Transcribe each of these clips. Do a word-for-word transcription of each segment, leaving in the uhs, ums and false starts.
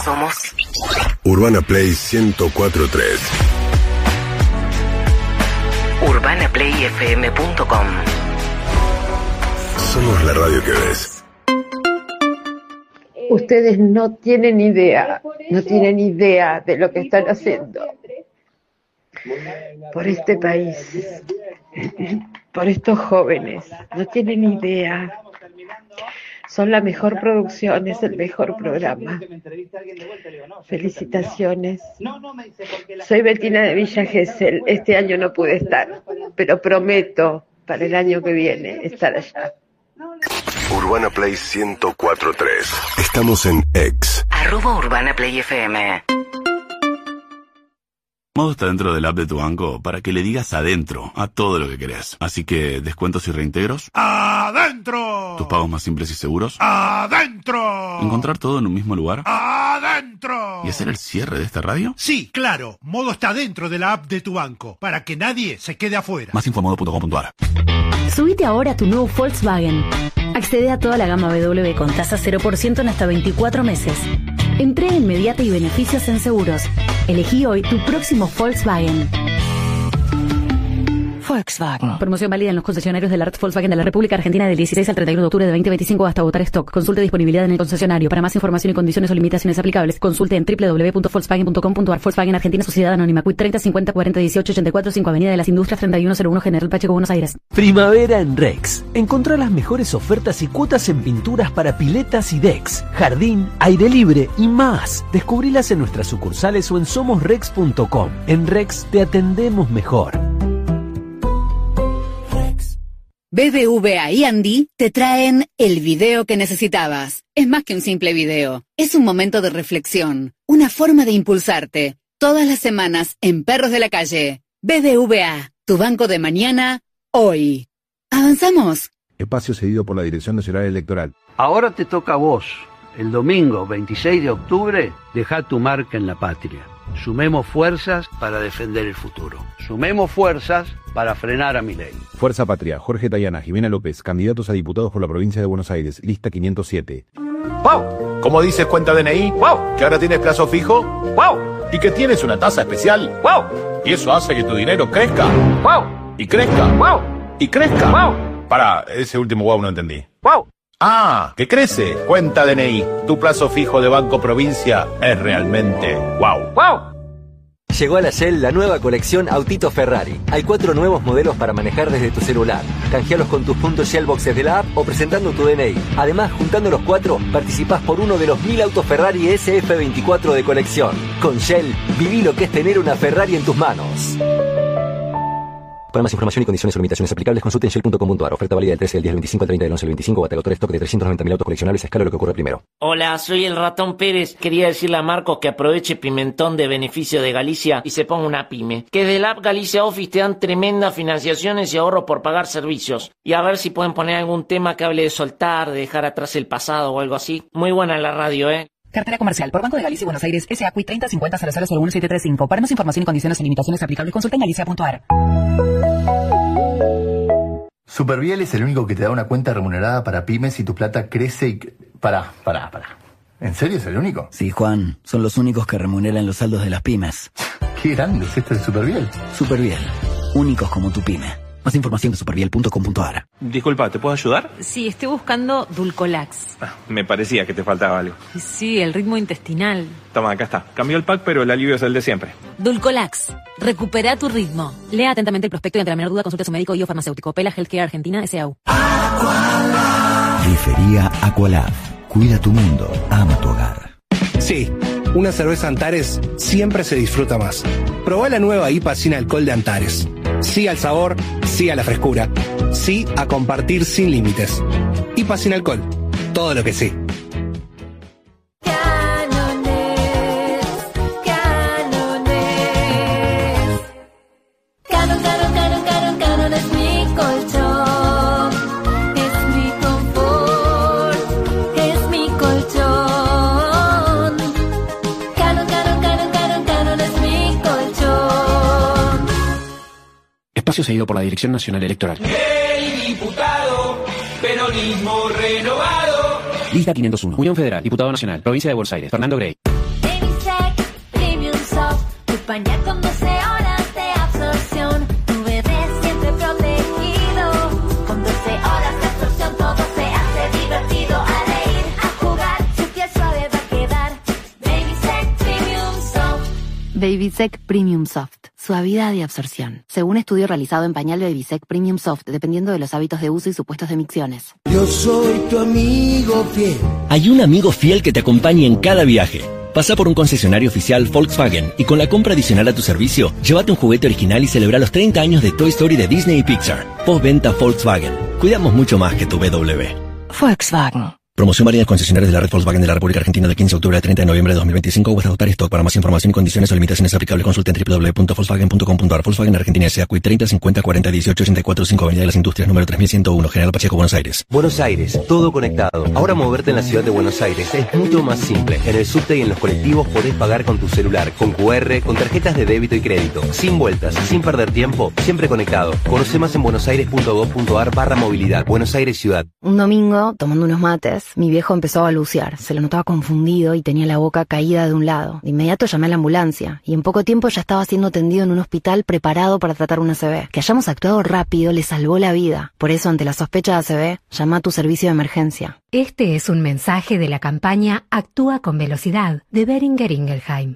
somos Urbana Play ciento cuatro punto tres. urbana play f m punto com. Somos la radio que ves. Ustedes no tienen idea, no tienen idea de lo que están haciendo por este país, por estos jóvenes. No tienen idea. Son la mejor producción, es el mejor programa. Felicitaciones. Soy Betina de Villa Gesell. Este año no pude estar, pero prometo para el año que viene estar allá. Urbana Play ciento cuatro punto tres. Estamos en X. Arroba Urbana Play F M. Modo está dentro del app de tu banco para que le digas adentro a todo lo que querés. Así que, descuentos y reintegros. ¡Adentro! Tus pagos más simples y seguros. ¡Adentro! Encontrar todo en un mismo lugar. ¡Adentro! ¿Y hacer el cierre de esta radio? Sí, claro. Modo está dentro de la app de tu banco para que nadie se quede afuera. Más info modo punto com punto a r. Subite ahora a tu nuevo Volkswagen. Accede a toda la gama B W con tasa cero por ciento en hasta veinticuatro meses. Entrega inmediata y beneficios en seguros. Elegí hoy tu próximo Volkswagen. Volkswagen. Promoción válida en los concesionarios del A R T Volkswagen de la República Argentina del dieciséis al treinta y uno de octubre de veinte veinticinco hasta agotar stock. Consulte disponibilidad en el concesionario. Para más información y condiciones o limitaciones aplicables, consulte en doble u doble u doble u punto volkswagen punto com punto a r. Volkswagen Argentina, Sociedad Anónima, Q I treinta cincuenta cuarenta dieciocho ochenta y cuatro cinco, Avenida de las Industrias treinta y uno cero uno, General Pacheco, Buenos Aires. Primavera en Rex. Encontrá las mejores ofertas y cuotas en pinturas para piletas y decks, jardín, aire libre y más. Descubrilas en nuestras sucursales o en somos rex punto com. En Rex te atendemos mejor. B B V A y Andy te traen el video que necesitabas. Es más que un simple video. Es un momento de reflexión, una forma de impulsarte. Todas las semanas en Perros de la Calle. B B V A, tu banco de mañana, hoy. ¿Avanzamos? Espacio cedido por la Dirección Nacional Electoral. Ahora te toca a vos. El domingo veintiséis de octubre, dejá tu marca en la patria. Sumemos fuerzas para defender el futuro. Sumemos fuerzas para frenar a Milei. Fuerza Patria, Jorge Tayana, Jimena López, candidatos a diputados por la provincia de Buenos Aires, lista quinientos siete. ¡Wow! ¿Cómo dices cuenta D N I? ¡Wow! ¿Que ahora tienes plazo fijo? ¡Wow! ¿Y que tienes una tasa especial? ¡Wow! Y eso hace que tu dinero crezca. ¡Wow! Y crezca. ¡Wow! Y crezca. ¡Wow! Pará, ese último wow no entendí. ¡Wow! Ah, que crece. Cuenta D N I. Tu plazo fijo de Banco Provincia es realmente wow. ¡Wow! Llegó a la Shell la nueva colección Autito Ferrari. Hay cuatro nuevos modelos para manejar desde tu celular. Canjealos con tus puntos Shell Boxes de la app o presentando tu D N I. Además, juntando los cuatro, participás por uno de los mil autos Ferrari S F veinticuatro de colección. Con Shell, viví lo que es tener una Ferrari en tus manos. Para más información y condiciones o limitaciones aplicables, consulte en shell punto com punto a r. Oferta válida del trece del diez al veinticinco al treinta del once al veinticinco. Bate agotar stock de trescientos noventa mil autos coleccionables a escala lo que ocurre primero. Hola, soy el Ratón Pérez. Quería decirle a Marcos que aproveche Pimentón de beneficio de Galicia y se ponga una pyme. Que desde la app Galicia Office te dan tremendas financiaciones y ahorro por pagar servicios. Y a ver si pueden poner algún tema que hable de soltar, de dejar atrás el pasado o algo así. Muy buena la radio, ¿eh? Cartera comercial por Banco de Galicia y Buenos Aires, S A Q I treinta cincuenta cero cero cero uno siete tres cinco. Para más información y condiciones y limitaciones aplicables, consulta en galicia punto a r. Superviel es el único que te da una cuenta remunerada para pymes y tu plata crece y... Pará, pará, pará. ¿En serio es el único? Sí, Juan. Son los únicos que remuneran los saldos de las pymes. Qué grande es este de Superviel. Superviel. Únicos como tu pyme. Más información de superviel punto com punto a r. Disculpa, ¿te puedo ayudar? Sí, estoy buscando Dulcolax. Ah, me parecía que te faltaba algo. Sí, el ritmo intestinal. Toma, acá está. Cambió el pack, pero el alivio es el de siempre. Dulcolax. Recupera tu ritmo. Lea atentamente el prospecto y ante la menor duda consulte a su médico y o farmacéutico. Pela Healthcare Argentina, S A U. Grifería Aqualab. Cuida tu mundo. Ama tu hogar. Sí, una cerveza Antares siempre se disfruta más. Probá la nueva I P A sin alcohol de Antares. Sí al sabor, sí a la frescura, sí a compartir sin límites. I P A sin alcohol, todo lo que sí. Espacio cedido por la Dirección Nacional Electoral. El diputado, peronismo renovado. Lista quinientos uno. Unión Federal, Diputado Nacional, Provincia de Buenos Aires, Fernando Grey. Soft. Tu pañal con doce horas de absorción. Tu bebé siempre protegido. Con doce horas de absorción todo se hace divertido. A reír, a jugar, su piel suave va a quedar. Babysec Premium Soft. Babysec Premium Soft. Suavidad y absorción. Según estudio realizado en pañal Babysec Premium Soft, dependiendo de los hábitos de uso y supuestos de micciones. Yo soy tu amigo fiel. Hay un amigo fiel que te acompaña en cada viaje. Pasa por un concesionario oficial Volkswagen y con la compra adicional a tu servicio, llévate un juguete original y celebra los treinta años de Toy Story de Disney y Pixar. Postventa Volkswagen. Cuidamos mucho más que tu B W. Volkswagen. Promoción válida en concesionarios de la red Volkswagen de la República Argentina del quince de octubre al treinta de noviembre de dos mil veinticinco o hasta agotar stock. Para más información y condiciones o limitaciones aplicables, consulta en doble u doble u doble u punto volkswagen punto com punto a r. Volkswagen Argentina S A C U I treinta cincuenta cuarenta dieciocho ochenta y cuatro cinco Avenida de las Industrias número tres mil ciento uno, General Pacheco, Buenos Aires. Buenos Aires, todo conectado. Ahora moverte en la ciudad de Buenos Aires es mucho más simple. En el subte y en los colectivos podés pagar con tu celular, con cu erre, con tarjetas de débito y crédito, sin vueltas, sin perder tiempo, siempre conectado. Conoce más en buenosaires punto gov punto a r barra movilidad. Buenos Aires Ciudad. Un domingo, tomando unos mates, mi viejo empezó a balbucear. Se lo notaba confundido y tenía la boca caída de un lado. De inmediato llamé a la ambulancia y en poco tiempo ya estaba siendo atendido en un hospital preparado para tratar una A C V. Que hayamos actuado rápido le salvó la vida. Por eso, ante la sospecha de A C V, llama a tu servicio de emergencia. Este es un mensaje de la campaña Actúa con Velocidad de Boehringer Ingelheim.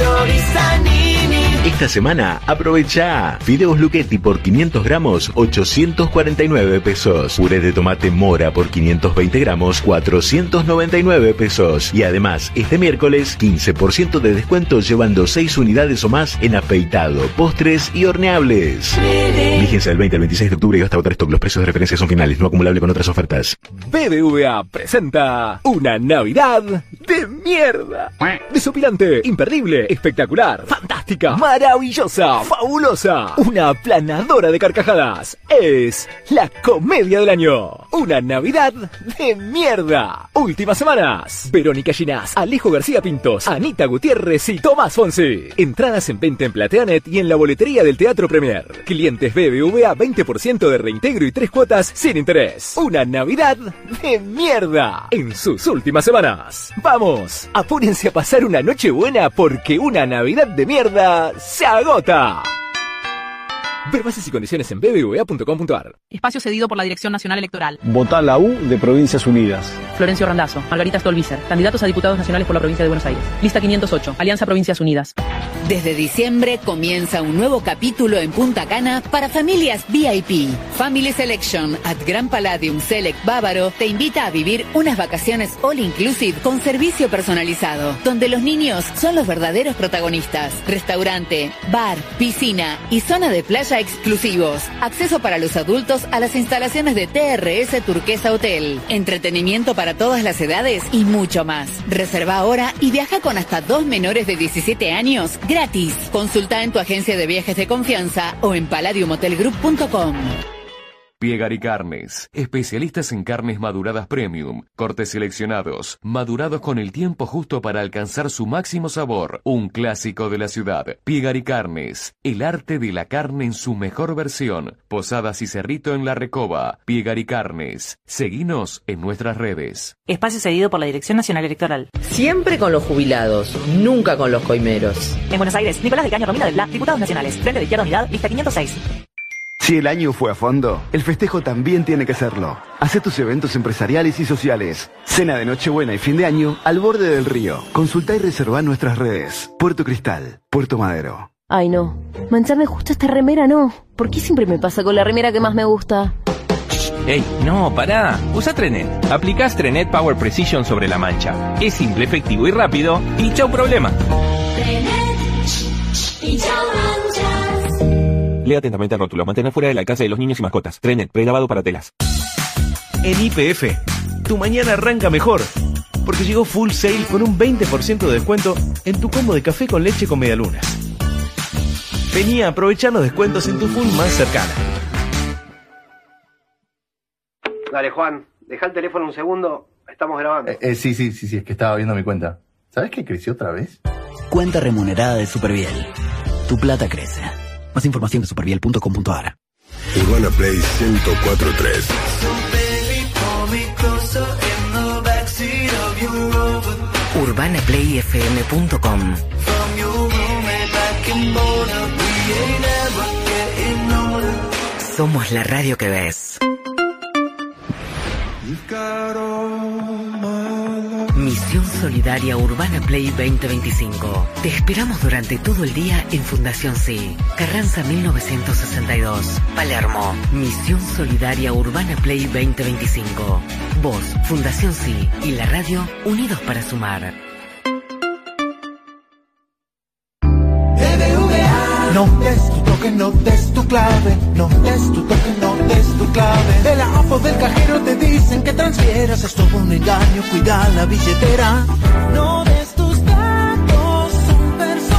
Esta semana aprovecha fideos Lucchetti por quinientos gramos, ochocientos cuarenta y nueve pesos. Puré de tomate Mora por quinientos veinte gramos, cuatrocientos noventa y nueve pesos. Y además, este miércoles, quince por ciento de descuento llevando seis unidades o más en afeitado, postres y horneables. Vigencia del veinte al veintiséis de octubre y hasta agotar stock. Los precios de referencia son finales, no acumulable con otras ofertas. B B V A presenta una Navidad de mierda. Desopilante, imperdible, espectacular, fantástica, maravillosa, fabulosa, una aplanadora de carcajadas. Es la comedia del año. Una Navidad de mierda. Últimas semanas. Verónica Ginás, Alejo García Pintos, Anita Gutiérrez y Tomás Fonsi. Entradas en venta en Plateanet y en la boletería del Teatro Premier. Clientes B B V A veinte por ciento de reintegro y tres cuotas sin interés. Una Navidad de mierda en sus últimas semanas. Vamos, apúrense a pasar una noche buena porque una Navidad de mierda se agota. Ver bases y condiciones en b b v a punto com punto a r. Espacio cedido por la Dirección Nacional Electoral. Votá la U de Provincias Unidas. Florencio Randazzo, Margarita Stolbizer, candidatos a diputados nacionales por la provincia de Buenos Aires. Lista quinientos ocho, Alianza Provincias Unidas. Desde diciembre comienza un nuevo capítulo en Punta Cana para familias V I P. Family Selection at Gran Palladium Select Bávaro te invita a vivir unas vacaciones all inclusive con servicio personalizado, donde los niños son los verdaderos protagonistas. Restaurante, bar, piscina y zona de playa exclusivos. Acceso para los adultos a las instalaciones de T R S Turquesa Hotel. Entretenimiento para todas las edades y mucho más. Reserva ahora y viaja con hasta dos menores de diecisiete años gratis. Consulta en tu agencia de viajes de confianza o en palladium hotel group punto com. Piegari Carnes, especialistas en carnes maduradas premium, cortes seleccionados, madurados con el tiempo justo para alcanzar su máximo sabor. Un clásico de la ciudad. Piegari Carnes, el arte de la carne en su mejor versión. Posadas y Cerrito en La Recoba. Piegari Carnes. Seguinos en nuestras redes. Espacio cedido por la Dirección Nacional Electoral. Siempre con los jubilados, nunca con los coimeros. En Buenos Aires, Nicolás del Caño, Romina del Pla, diputados nacionales. Frente de Izquierda Unidad, lista quinientos seis. Si el año fue a fondo, el festejo también tiene que serlo. Hacé tus eventos empresariales y sociales. Cena de Nochebuena y fin de año al borde del río. Consultá y reservá nuestras redes. Puerto Cristal, Puerto Madero. Ay no, mancharme justo esta remera no. ¿Por qué siempre me pasa con la remera que más me gusta? ¡Ey, no, pará! Usa Trenet. Aplicás Trenet Power Precision sobre la mancha. Es simple, efectivo y rápido. Y chau problema. Trenet y chau manchas. Lea atentamente el rótulo. Mantener fuera del alcance de los niños y mascotas. Trenet, prelavado para telas. En Y P F, tu mañana arranca mejor. Porque llegó Full Sale con un veinte por ciento de descuento en tu combo de café con leche con medialunas. Vení a aprovechar los descuentos en tu Full más cercana. Dale, Juan, deja el teléfono un segundo. Estamos grabando. Eh, eh, sí, sí, sí, sí, es que estaba viendo mi cuenta. ¿Sabes que creció otra vez? Cuenta remunerada de Superviel. Tu plata crece. Más información en superviel punto com punto a r. Urbana Play ciento cuatro punto tres. urbana play f m punto com. Somos la radio que ves. Misión Solidaria Urbana Play veinte veinticinco. Te esperamos durante todo el día en Fundación Sí, Carranza mil novecientos sesenta y dos, Palermo. Misión Solidaria Urbana Play veinte veinticinco. Vos, Fundación Sí y la radio unidos para sumar. No des tu toque, no des tu clave, no des tu toque, no des tu clave. De la app o del cajero te dicen que transfieras, es todo un engaño, cuida la billetera. No des tus datos son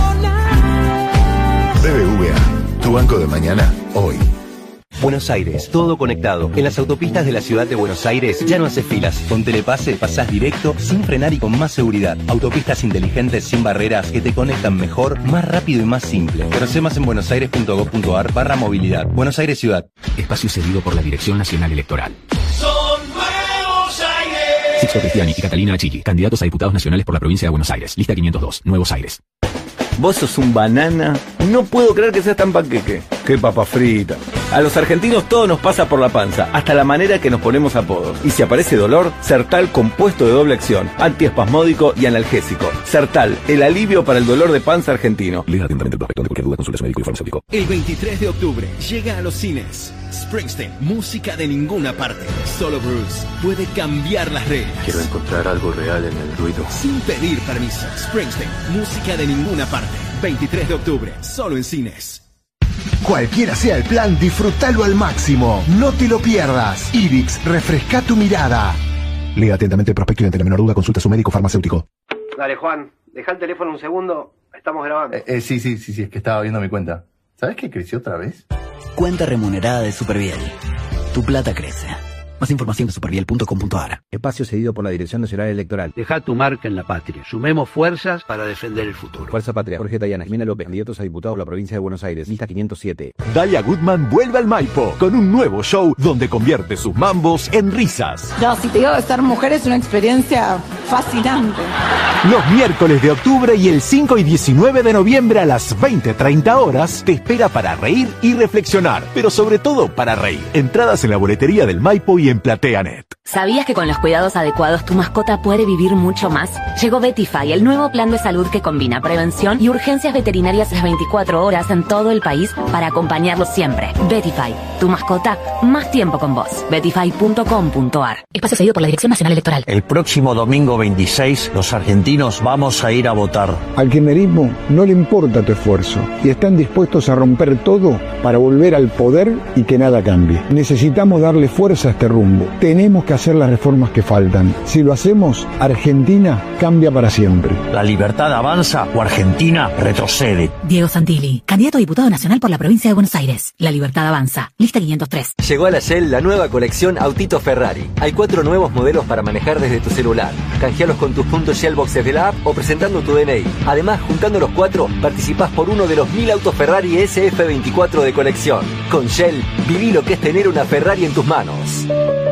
personales. B B V A, tu banco de mañana, hoy. Buenos Aires, todo conectado. En las autopistas de la ciudad de Buenos Aires ya no haces filas. Con Telepase pasás directo, sin frenar y con más seguridad. Autopistas inteligentes sin barreras que te conectan mejor, más rápido y más simple. Conoce más en buenosaires.gov.ar barra movilidad. Buenos Aires Ciudad. Espacio cedido por la Dirección Nacional Electoral. Son Nuevos Aires. Sixto Cristiani y Catalina Achilli, candidatos a diputados nacionales por la provincia de Buenos Aires. Lista quinientos dos, Nuevos Aires. Vos sos un banana. No puedo creer que seas tan panqueque. Qué papa frita. A los argentinos todo nos pasa por la panza, hasta la manera que nos ponemos apodos. Y si aparece dolor, Sertal compuesto de doble acción, antiespasmódico y analgésico. Sertal, el alivio para el dolor de panza argentino. Lea atentamente el prospecto. De cualquier duda, consulte a su médico y farmacéutico. El veintitrés de octubre llega a los cines Springsteen, música de ninguna parte. Solo Bruce puede cambiar las reglas. Quiero encontrar algo real en el ruido. Sin pedir permiso. Springsteen, música de ninguna parte. veintitrés de octubre, solo en cines. Cualquiera sea el plan, disfrútalo al máximo. No te lo pierdas. Ibix, refresca tu mirada. Lea atentamente el prospecto y ante la menor duda consulta a su médico farmacéutico. Dale, Juan, deja el teléfono un segundo. Estamos grabando. Eh, eh, sí, sí, sí, sí, es que estaba viendo mi cuenta. ¿Sabes que creció otra vez? Cuenta remunerada de Superviel. Tu plata crece. Más información de superviel punto com punto a r. Espacio cedido por la Dirección Nacional Electoral. Deja tu marca en la patria. Sumemos fuerzas para defender el futuro. Fuerza Patria. Jorge Tayana, Jimena López, candidatos a diputados por la provincia de Buenos Aires. Lista quinientos siete. Dalia Goodman vuelve al Maipo con un nuevo show donde convierte sus mambos en risas. No, si te digo que ser mujer es una experiencia fascinante. Los miércoles de octubre y el cinco y diecinueve de noviembre a las veinte treinta horas te espera para reír y reflexionar, pero sobre todo para reír. Entradas en la boletería del Maipo y en PlateaNet. ¿Sabías que con los cuidados adecuados tu mascota puede vivir mucho más? Llegó Vetify, el nuevo plan de salud que combina prevención y urgencias veterinarias las veinticuatro horas en todo el país para acompañarlos siempre. Vetify, tu mascota, más tiempo con vos. Vetify punto com punto a r. Espacio cedido por la Dirección Nacional Electoral. El próximo domingo veintiséis, los argentinos vamos a ir a votar. Al kirchnerismo no le importa tu esfuerzo y están dispuestos a romper todo para volver al poder y que nada cambie. Necesitamos darle fuerza a este rumbo. Tenemos que hacer las reformas que faltan. Si lo hacemos, Argentina cambia para siempre. La libertad avanza o Argentina retrocede. Diego Santilli, candidato a diputado nacional por la provincia de Buenos Aires. La libertad avanza. Lista quinientos tres. Llegó a la Shell la nueva colección Autito Ferrari. Hay cuatro nuevos modelos para manejar desde tu celular. Canjealos con tus puntos Shell Boxes de la app o presentando tu D N I. Además, juntando los cuatro, participás por uno de los mil autos Ferrari S F veinticuatro de colección. Con Shell, viví lo que es tener una Ferrari en tus manos.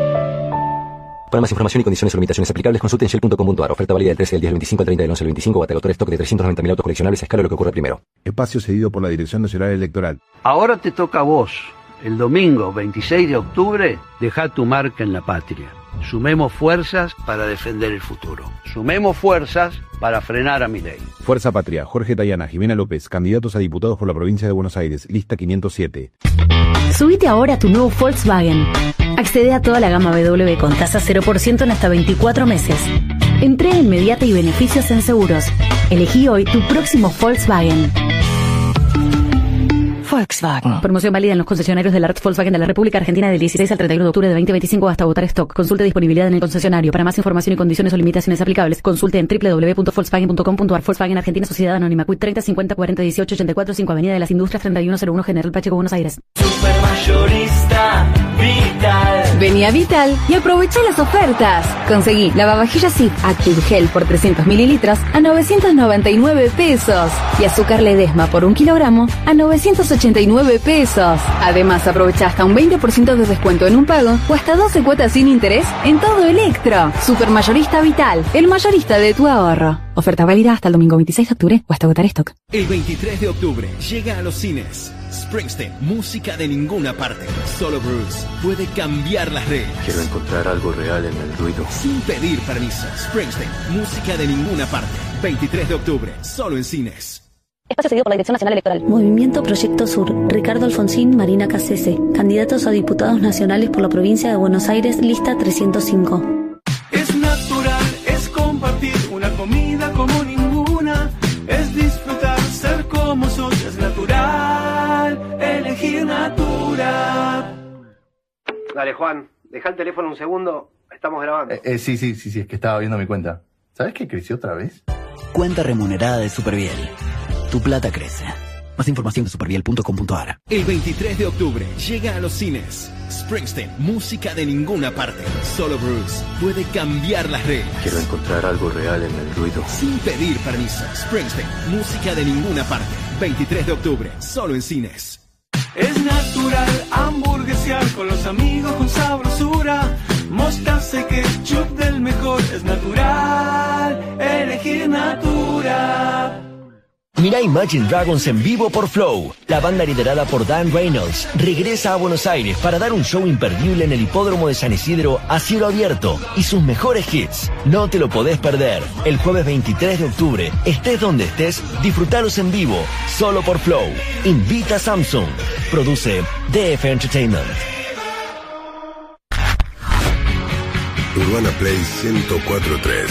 Para más información y condiciones o limitaciones aplicables, consulte en shell punto com punto a r. Oferta válida del trece del diez del veinticinco al treinta del once del veinticinco o hasta el autor stock de trescientos noventa mil autos coleccionables a escala lo que ocurre primero. Espacio cedido por la Dirección Nacional Electoral. Ahora te toca a vos. El domingo veintiséis de octubre, deja tu marca en la patria. Sumemos fuerzas para defender el futuro. Sumemos fuerzas para frenar a Milei. Fuerza Patria, Jorge Tayana, Jimena López, candidatos a diputados por la provincia de Buenos Aires. Lista quinientos siete. Subite ahora a tu nuevo Volkswagen. Accede a toda la gama B W con tasa cero por ciento en hasta veinticuatro meses. Entrega inmediata y beneficios en seguros. Elegí hoy tu próximo Volkswagen. Volkswagen. Promoción válida en los concesionarios del A R T Volkswagen de la República Argentina del dieciséis al treinta y uno de octubre de veinte veinticinco hasta agotar stock. Consulte disponibilidad en el concesionario. Para más información y condiciones o limitaciones aplicables, consulte en w w w punto volkswagen punto com punto a r. Volkswagen Argentina Sociedad Anónima. Quit treinta cincuenta cuarenta dieciocho ochenta y cuatro cinco Avenida de las Industrias treinta y uno cero uno General Pacheco, Buenos Aires. Supermayorista Vital. Vení a Vital y aprovecha las ofertas. Conseguí lavavajillas S I P Active Gel por trescientos mililitros a novecientos noventa y nueve pesos y azúcar Ledesma por un kilogramo a novecientos ochenta y nueve pesos. Además, aprovecha hasta un veinte por ciento de descuento en un pago o hasta doce cuotas sin interés en todo Electro. Supermayorista Vital, el mayorista de tu ahorro. Oferta válida hasta el domingo veintiséis de octubre o hasta agotar stock. El veintitrés de octubre llega a los cines Springsteen, música de ninguna parte. Solo Bruce puede cambiar las reglas. Quiero encontrar algo real en el ruido. Sin pedir permiso. Springsteen, música de ninguna parte. veintitrés de octubre, solo en cines. Espacio cedido por la Dirección Nacional Electoral. Movimiento Proyecto Sur. Ricardo Alfonsín, Marina Cassese. Candidatos a diputados nacionales por la provincia de Buenos Aires, lista trescientos cinco. Es natural, es compartir una comida como ninguna. Es disfrutar, ser como sos, es natural. Elegir Natura. Dale, Juan, deja el teléfono un segundo. Estamos grabando. Eh, eh, sí, sí, sí, sí, es que estaba viendo mi cuenta. ¿Sabes que creció otra vez? Cuenta remunerada de Superviel. Tu plata crece. Más información de superviel punto com punto a r. El veintitrés de octubre llega a los cines Springsteen, música de ninguna parte. Solo Bruce puede cambiar las reglas. Quiero encontrar algo real en el ruido. Sin pedir permiso. Springsteen, música de ninguna parte. veintitrés de octubre, solo en cines. Es natural hamburguesear con los amigos con sabrosura. Mostaza y ketchup del mejor. Es natural elegir Natura. Mirá Imagine Dragons en vivo por Flow. La banda liderada por Dan Reynolds regresa a Buenos Aires para dar un show imperdible en el hipódromo de San Isidro a cielo abierto y sus mejores hits. No te lo podés perder. El jueves veintitrés de octubre, estés donde estés, disfrutalos en vivo, solo por Flow. Invita a Samsung. Produce D F Entertainment. Urbana Play ciento cuatro punto tres.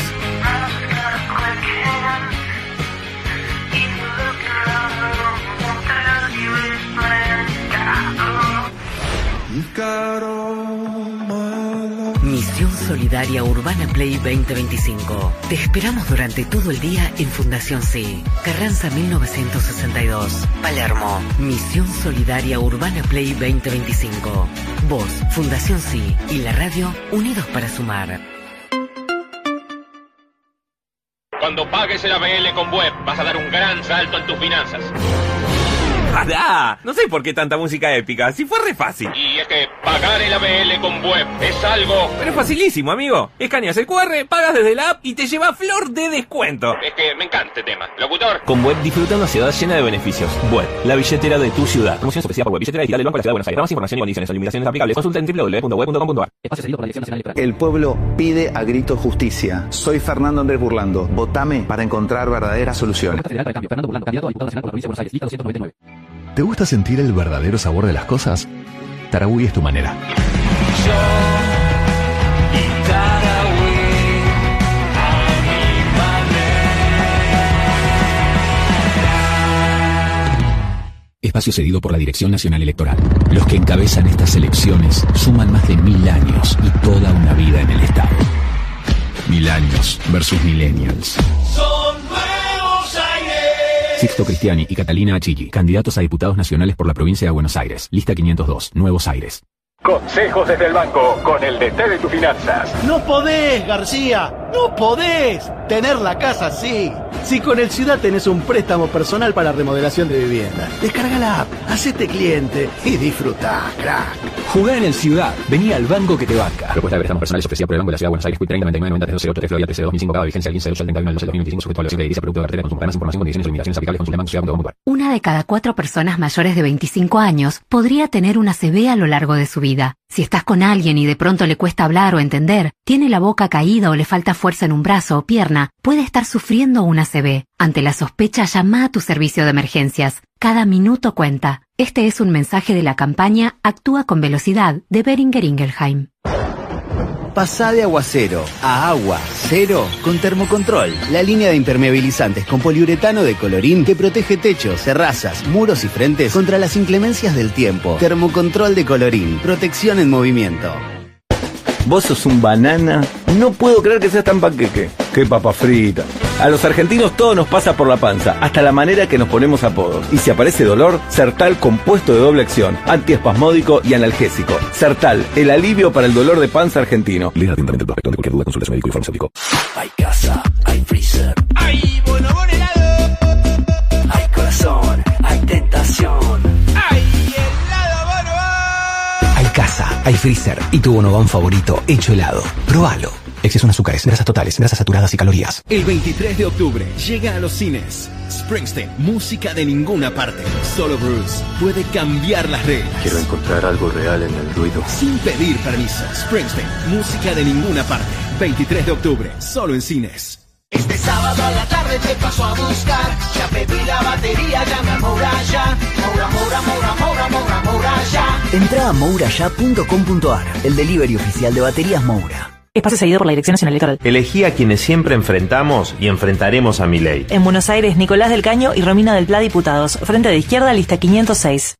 Misión Solidaria Urbana Play veinte veinticinco. Te esperamos durante todo el día en Fundación Sí, Carranza mil novecientos sesenta y dos, Palermo. Misión Solidaria Urbana Play veinte veinticinco. Vos, Fundación Sí y la radio, unidos para sumar. Cuando pagues el A B L con Web, vas a dar un gran salto en tus finanzas. ¡Pará! No sé por qué tanta música épica, si fue re fácil. Y es que pagar el A B L con Web es algo... Pero es facilísimo, amigo. Escaneas el cu erre, pagas desde la app y te lleva flor de descuento. Es que me encanta este tema. Locutor. Con Web disfruta una ciudad llena de beneficios. Web, la billetera de tu ciudad. Promoción ofrecida por Web, billetera digital del Banco de la Ciudad de Buenos Aires. Para más información y condiciones o limitaciones aplicables, consulta en doble u doble u doble u punto web punto com punto a r. Espacio cedido por la Dirección Nacional Electoral. El pueblo pide a grito justicia. Soy Fernando Andrés Burlando. Votame para encontrar verdaderas soluciones. Fernando Burlando, candidato a diputado nacional por la provincia de Buenos Aires, lista doscientos noventa y nueve. ¿Te gusta sentir el verdadero sabor de las cosas? Tarahui es tu manera. Yo y Tarahui a mi manera. Espacio cedido por la Dirección Nacional Electoral. Los que encabezan estas elecciones suman más de mil años y toda una vida en el Estado. Mil años versus millennials. Son nuevos aires. Sixto Cristiani y Catalina Achilli, candidatos a diputados nacionales por la provincia de Buenos Aires. Lista quinientos dos, Nuevos Aires. Consejos desde el banco, con el D T de tus finanzas. No podés, García, no podés tener la casa así. Si con el Ciudad tenés un préstamo personal para remodelación de vivienda, descarga la app, hacete cliente y disfrutá, crack. Jugá en el Ciudad, vení al banco que te banca. Propuesta de préstamos personales ofrecida por el Banco de la Ciudad de Buenos Aires, treinta noventa y nueve noventa tres cero ocho, Florida T C dos mil cinco, cada vigencia el quince de ocho del treinta y uno del doce del dos mil veinticinco, sujeto a evaluación crediticia, producto de cartera de consumo. Para más información, condiciones y limitaciones aplicables, consulte banco ciudad punto com punto a r. Una de cada cuatro personas mayores de veinticinco años podría tener una C V a lo largo de su vida. Si estás con alguien y de pronto le cuesta hablar o entender, tiene la boca caída o le falta fuerza en un brazo o pierna, puede estar sufriendo una C V. Ante la sospecha, llama a tu servicio de emergencias. Cada minuto cuenta. Este es un mensaje de la campaña Actúa con Velocidad de Boehringer Ingelheim. Pasá de aguacero a agua cero con Termocontrol, la línea de impermeabilizantes con poliuretano de Colorín que protege techos, terrazas, muros y frentes contra las inclemencias del tiempo. Termocontrol de Colorín, protección en movimiento. Vos sos un banana. No puedo creer que seas tan panqueque. Qué papa frita. A los argentinos todo nos pasa por la panza, hasta la manera que nos ponemos apodos. Y si aparece dolor, Sertal compuesto de doble acción, antiespasmódico y analgésico. Sertal, el alivio para el dolor de panza argentino. Lea atentamente el prospecto. Ante cualquier duda, consulta a su médico y farmacéutico. Hay casa, hay freezer. Hay bonobón helado. Hay corazón, hay tentación. Hay helado bonobón. Hay casa, hay freezer y tu bonobón favorito hecho helado. Probalo. Exceso en azúcares, grasas totales, grasas saturadas y calorías. El veintitrés de octubre llega a los cines Springsteen, música de ninguna parte. Solo Bruce puede cambiar las reglas. Quiero encontrar algo real en el ruido. Sin pedir permiso. Springsteen, música de ninguna parte. veintitrés de octubre, solo en cines. Este sábado a la tarde te paso a buscar. Ya pedí la batería, llama a Moura ya. Moura, Moura, Moura, Moura, Moura, Moura ya. Entra a moura ya punto com punto ar, el delivery oficial de baterías Moura. Espacio cedido por la Dirección Nacional Electoral. Elegí a quienes siempre enfrentamos y enfrentaremos a Milei. En Buenos Aires, Nicolás del Caño y Romina del Pla, diputados. Frente de Izquierda, lista quinientos seis.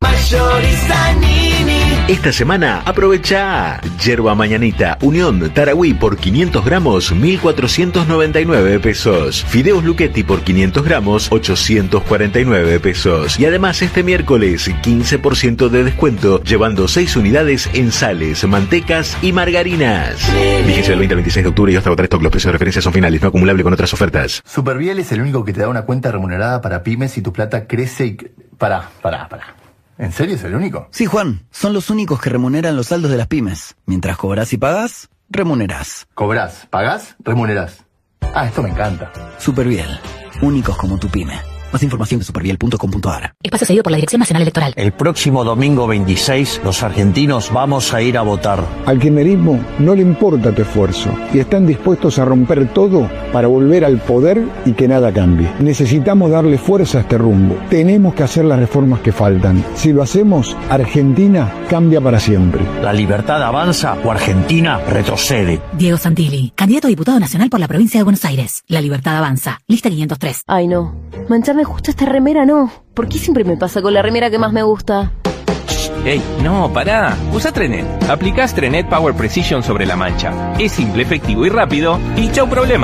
Esta semana aprovecha Yerba Mañanita Unión Tarahui por quinientos gramos, mil cuatrocientos noventa y nueve pesos. Fideos Luchetti por quinientos gramos, ochocientos cuarenta y nueve pesos. Y además este miércoles quince por ciento de descuento llevando seis unidades en sales, mantecas y margarinas. Vigencia del veinte al veintiséis de octubre y hasta agotar stock. Los precios de referencia son finales, no acumulable con otras ofertas. Superviel es el único que te da una cuenta remunerada para pymes y tu plata crece y... Pará, pará, pará. ¿En serio es el único? Sí, Juan. Son los únicos que remuneran los saldos de las pymes. Mientras cobras y pagas, remunerás. Cobrás, pagás, remunerás. Ah, esto me encanta. Superviel. Únicos como tu pyme. Más información de superviel punto com punto ar. Espacio cedido por la Dirección Nacional Electoral. El próximo domingo veintiséis, los argentinos vamos a ir a votar. Al kirchnerismo no le importa tu esfuerzo y están dispuestos a romper todo para volver al poder y que nada cambie. Necesitamos darle fuerza a este rumbo. Tenemos que hacer las reformas que faltan. Si lo hacemos, Argentina cambia para siempre. La libertad avanza o Argentina retrocede. Diego Santilli, candidato a diputado nacional por la provincia de Buenos Aires. La libertad avanza. Lista quinientos tres. Ay, no. Mancharme justo esta remera, no. ¿Por qué siempre me pasa con la remera que más me gusta? Ey, no, pará. Usa Trenet. Aplicás Trenet Power Precision sobre la mancha. Es simple, efectivo y rápido. Y chau problema.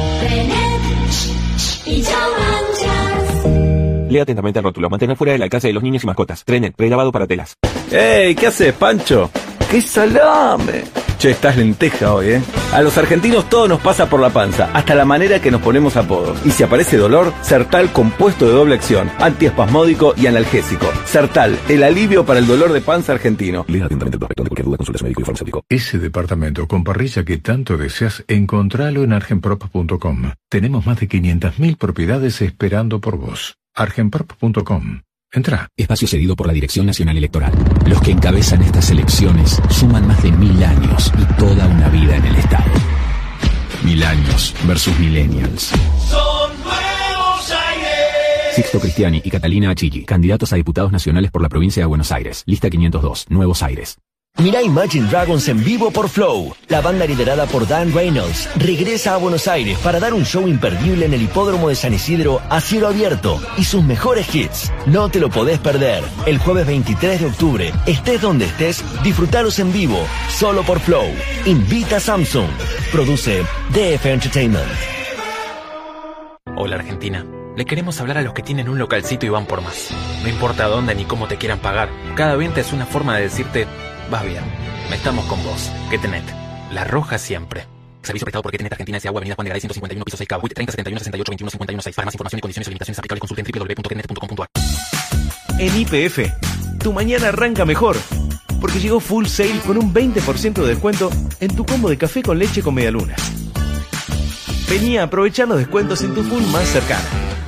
Trenet y chau manchas. Lea atentamente el rótulo. Mantener fuera del alcance de los niños y mascotas. Trenet, prelavado para telas. ¡Ey! ¿Qué haces, Pancho? ¡Qué salame! Che, estás lenteja hoy, ¿eh? A los argentinos todo nos pasa por la panza, hasta la manera que nos ponemos apodos. Y si aparece dolor, Sertal compuesto de doble acción, antiespasmódico y analgésico. Sertal, el alivio para el dolor de panza argentino. Lea atentamente el prospecto. De cualquier duda, consulta a su médico y farmacéutico. Ese departamento con parrilla que tanto deseas, encontralo en argenprop punto com. Tenemos más de quinientas mil propiedades esperando por vos. argenprop punto com. Entra. Espacio cedido por la Dirección Nacional Electoral. Los que encabezan estas elecciones suman más de mil años y toda una vida en el Estado. Mil años versus millennials. Son Nuevos Aires. Sixto Cristiani y Catalina Achilli, candidatos a diputados nacionales por la provincia de Buenos Aires. Lista quinientos dos, Nuevos Aires. Mira Imagine Dragons en vivo por Flow. La banda liderada por Dan Reynolds regresa a Buenos Aires para dar un show imperdible en el hipódromo de San Isidro a cielo abierto y sus mejores hits. No te lo podés perder. El jueves veintitrés de octubre, estés donde estés, disfrutalos en vivo, solo por Flow. Invita a Samsung. Produce D F Entertainment. Hola Argentina. Le queremos hablar a los que tienen un localcito y van por más. No importa dónde ni cómo te quieran pagar. Cada venta es una forma de decirte... Vas bien, estamos con vos. Getenet, la roja siempre. Servicio prestado por Getenet Argentina S A Avenida Juan de Garay ciento cincuenta y uno, piso seis K. W I T treinta setenta y uno sesenta y ocho veintiuno cincuenta y uno seis. Para más información y condiciones y limitaciones aplicables consulta en w w w punto getenet punto com punto ar. En Y P F, tu mañana arranca mejor. Porque llegó Full Sale con un veinte por ciento de descuento en tu combo de café con leche con medialunas. Vení a aprovechar los descuentos en tu Full más cercana.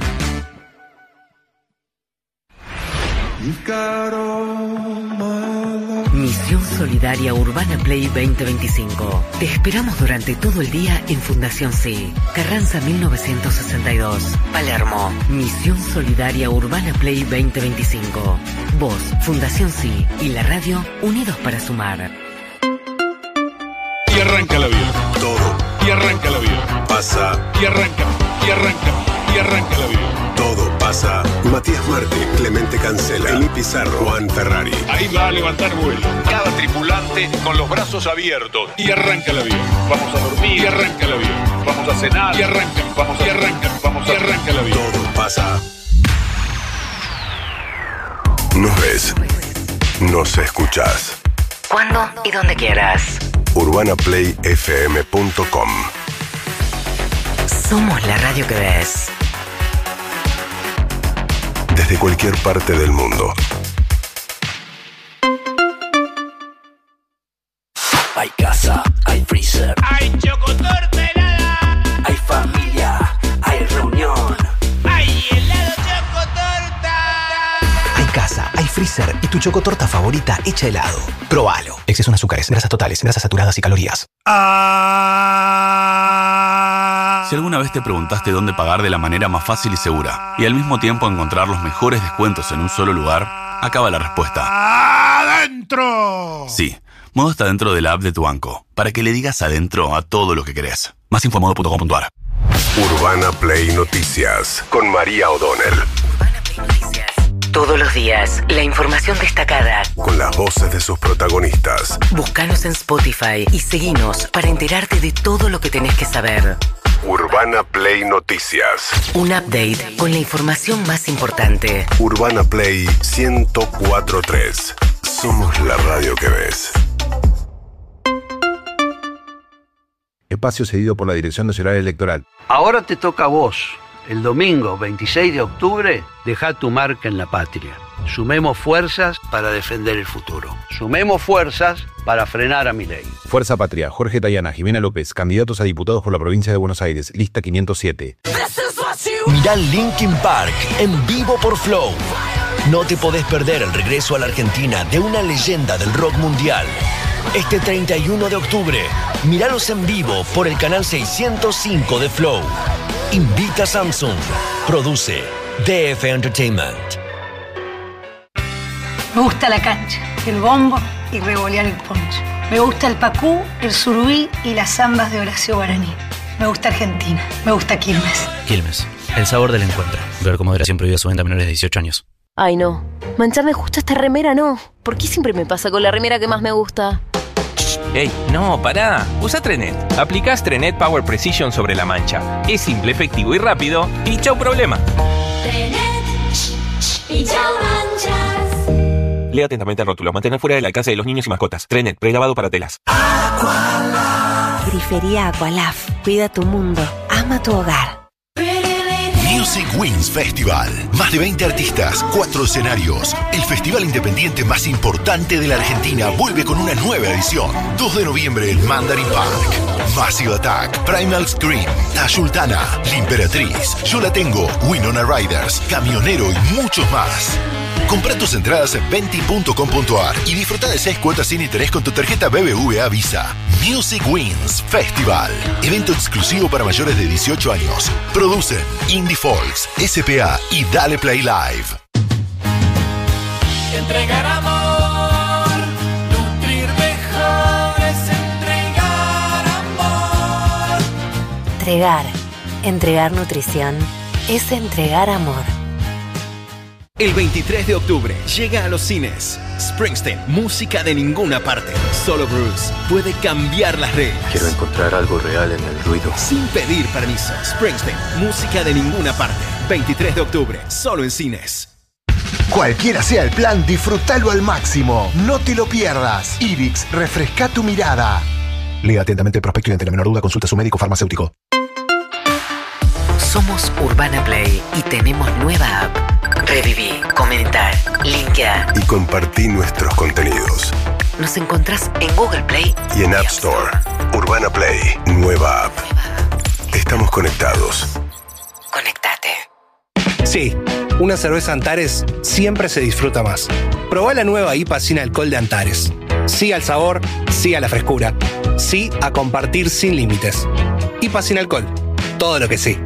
Misión Solidaria Urbana Play veinte veinticinco. Te esperamos durante todo el día en Fundación Sí, Carranza mil novecientos sesenta y dos, Palermo. Misión Solidaria Urbana Play veinte veinticinco. Vos, Fundación Sí y la radio unidos para sumar. Y arranca el avión. Todo. Y arranca el avión. Pasa. Y arranca. Y arranca. Y arranca el avión. Todo pasa. Matías Martín, Clemente Cancela, Emi Pizarro, Juan Ferrari. Ahí va a levantar vuelo. Cada tripulante con los brazos abiertos. Y arranca el avión. Vamos a dormir. Y arranca el avión. Vamos a cenar. Y arranca. Vamos a y arranca. Vamos y arranca el avión. Todo pasa. Nos ves. Nos escuchás. Cuando y donde quieras. urbana play f m punto com. Somos la radio que ves. Desde cualquier parte del mundo. Hay casa, hay freezer, hay chocolate. freezer y tu chocotorta favorita hecha helado. Probalo. Exceso en azúcares, grasas totales, grasas saturadas y calorías. Ah. Si alguna vez te preguntaste dónde pagar de la manera más fácil y segura y al mismo tiempo encontrar los mejores descuentos en un solo lugar, acaba la respuesta. ¡Adentro! Sí. Modo está dentro de la app de tu banco, para que le digas adentro a todo lo que querés. Más info modo punto com punto a r. Urbana Play Noticias, con María O'Donnell. Todos los días, la información destacada. Con las voces de sus protagonistas. Búscanos en Spotify y seguinos para enterarte de todo lo que tenés que saber. Urbana Play Noticias. Un update con la información más importante. Urbana Play ciento cuatro punto tres. Somos la radio que ves. Espacio cedido por la Dirección Nacional Electoral. Ahora te toca a vos. El domingo veintiséis de octubre, deja tu marca en la patria. Sumemos fuerzas para defender el futuro. Sumemos fuerzas para frenar a Milei. Fuerza Patria, Jorge Tayana, Jimena López, candidatos a diputados por la provincia de Buenos Aires, lista quinientos siete. Mirá Linkin Park en vivo por Flow. No te podés perder el regreso a la Argentina de una leyenda del rock mundial. Este treinta y uno de octubre, míralos en vivo por el canal seiscientos cinco de Flow. Invita Samsung. Produce D F Entertainment. Me gusta la cancha, el bombo y revolear el poncho. Me gusta el pacú, el surubí y las zambas de Horacio Guaraní. Me gusta Argentina. Me gusta Quilmes. Quilmes, el sabor del encuentro. Ver con moderación prohibida su venta a menores de dieciocho años. Ay, no. Mancharme justo esta remera, no. ¿Por qué siempre me pasa con la remera que más me gusta? ¡Ey! No, pará. Usa Trenet. Aplicás Trenet Power Precision sobre la mancha. Es simple, efectivo y rápido. Y chau problema. Trenet y chau manchas. Lea atentamente el rótulo. Mantener fuera del alcance de los niños y mascotas. Trenet, prelavado para telas. Aqualaf. Grifería Aqualaf. Cuida tu mundo. Ama tu hogar. Music Wings Festival. Más de veinte artistas, cuatro escenarios. El festival independiente más importante de la Argentina vuelve con una nueva edición. dos de noviembre en Mandarin Park. Massive Attack, Primal Scream, Tayultana, La Imperatriz, Yo La Tengo, Winona Riders, Camionero y muchos más. Compra tus entradas en venti punto com punto a r y disfruta de seis cuotas sin interés con tu tarjeta B B V A Visa. Music Wings Festival. Evento exclusivo para mayores de dieciocho años. Producen Indie Folks, S P A y Dale Play Live. Entregar amor, nutrir mejor es entregar amor. Entregar. Entregar nutrición es entregar amor. El veintitrés de octubre llega a los cines Springsteen, música de ninguna parte. Solo Bruce puede cambiar las reglas. Quiero encontrar algo real en el ruido. Sin pedir permiso. Springsteen, música de ninguna parte. veintitrés de octubre, solo en cines. Cualquiera sea el plan, disfrútalo al máximo. No te lo pierdas. Ibix, refresca tu mirada. Lea atentamente el prospecto y ante la menor duda consulta a su médico farmacéutico. Somos Urbana Play y tenemos nueva app. Reviví, comentar, linkear y compartí nuestros contenidos. Nos encontrás en Google Play y en App Store. Urbana Play, nueva app. Estamos conectados. Conectate. Sí, una cerveza Antares siempre se disfruta más. Probá la nueva I P A sin alcohol de Antares. Sí al sabor, sí a la frescura. Sí a compartir sin límites. I P A sin alcohol. Todo lo que sí.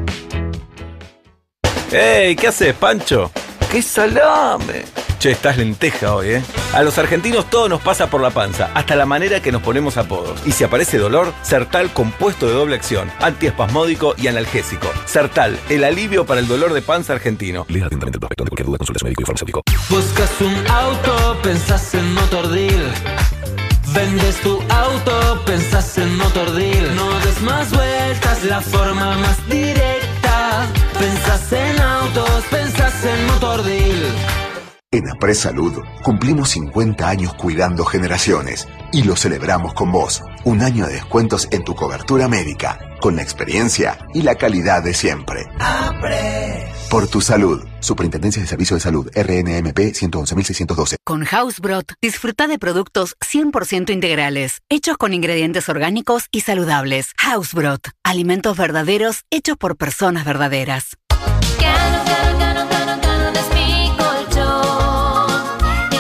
¡Ey! ¿Qué haces, Pancho? ¡Qué salame! Che, estás lenteja hoy, ¿eh? A los argentinos todo nos pasa por la panza, hasta la manera que nos ponemos apodos. Y si aparece dolor, Sertal compuesto de doble acción, antiespasmódico y analgésico. Sertal, el alivio para el dolor de panza argentino. Lea atentamente el prospecto. De cualquier duda consulta a su médico y farmacéutico. Buscas un auto, pensás en Motordeal. Vendes tu auto, pensás en Motordeal. No des más vueltas, la forma más directa. Pensás en autos, pensás en Motordeal. En Apres Salud cumplimos cincuenta años cuidando generaciones y lo celebramos con vos. Un año de descuentos en tu cobertura médica, con la experiencia y la calidad de siempre. Apres. Por tu salud. Superintendencia de Servicio de Salud, R N M P ciento once mil seiscientos doce. Con Housebrot, disfruta de productos cien por ciento integrales, hechos con ingredientes orgánicos y saludables. Housebrot, alimentos verdaderos hechos por personas verdaderas. Cano, cano, cano, cano, cano, es mi colchón.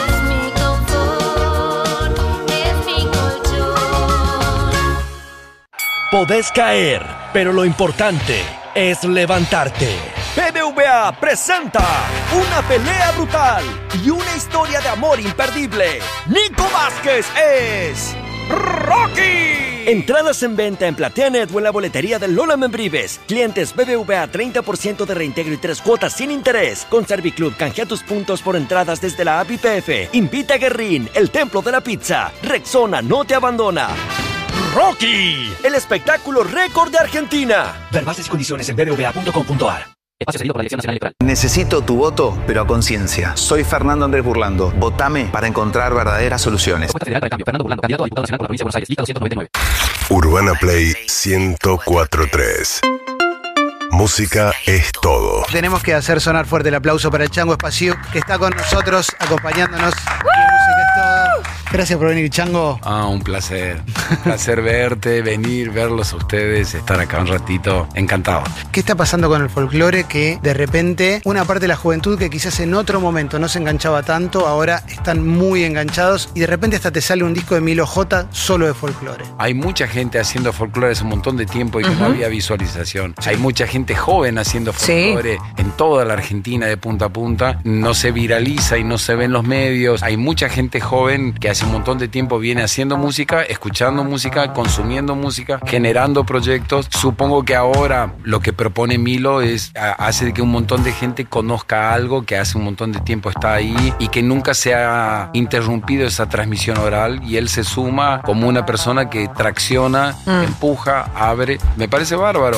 Podés caer, pero lo importante es levantarte. B B V A presenta una pelea brutal y una historia de amor imperdible. Nico Vázquez es Rocky. Entradas en venta en PlateaNet o en la boletería del Lola Membrives. Clientes B B V A treinta por ciento de reintegro y tres cuotas sin interés. Con Serviclub canjea tus puntos por entradas desde la app I P F. Invita a Guerrín, el templo de la pizza. Rexona no te abandona. Rocky, el espectáculo récord de Argentina. Ver bases y condiciones en b b v a punto com punto a r. Espacio cedido por la Dirección Nacional Electoral. Necesito tu voto, pero a conciencia. Soy Fernando Andrés Burlando. Votame para encontrar verdaderas soluciones. Propuesta Federal para el Cambio. Fernando Burlando, candidato a diputado nacional por la provincia de Buenos Aires. Lista doscientos noventa y nueve. Urbana Play ciento cuatro punto tres. Música es todo. Tenemos que hacer sonar fuerte el aplauso para el Chango Espacio, que está con nosotros, acompañándonos. Música es todo. Gracias por venir, Chango. Ah, un placer. Un placer verte, venir, verlos a ustedes, estar acá un ratito. Encantado. ¿Qué está pasando con el folclore que de repente una parte de la juventud que quizás en otro momento no se enganchaba tanto, ahora están muy enganchados y de repente hasta te sale un disco de Milo J solo de folclore? Hay mucha gente haciendo folclore hace un montón de tiempo y que uh-huh. no había visualización. Sí. Hay mucha gente joven haciendo folclore sí. en toda la Argentina de punta a punta. No se viraliza y no se ve en los medios. Hay mucha gente joven que hace un montón de tiempo viene haciendo música, escuchando música, consumiendo música, generando proyectos. Supongo que ahora lo que propone Milo es hace que un montón de gente conozca algo que hace un montón de tiempo está ahí y que nunca se ha interrumpido esa transmisión oral, y él se suma como una persona que tracciona, mm. empuja, abre. Me parece bárbaro.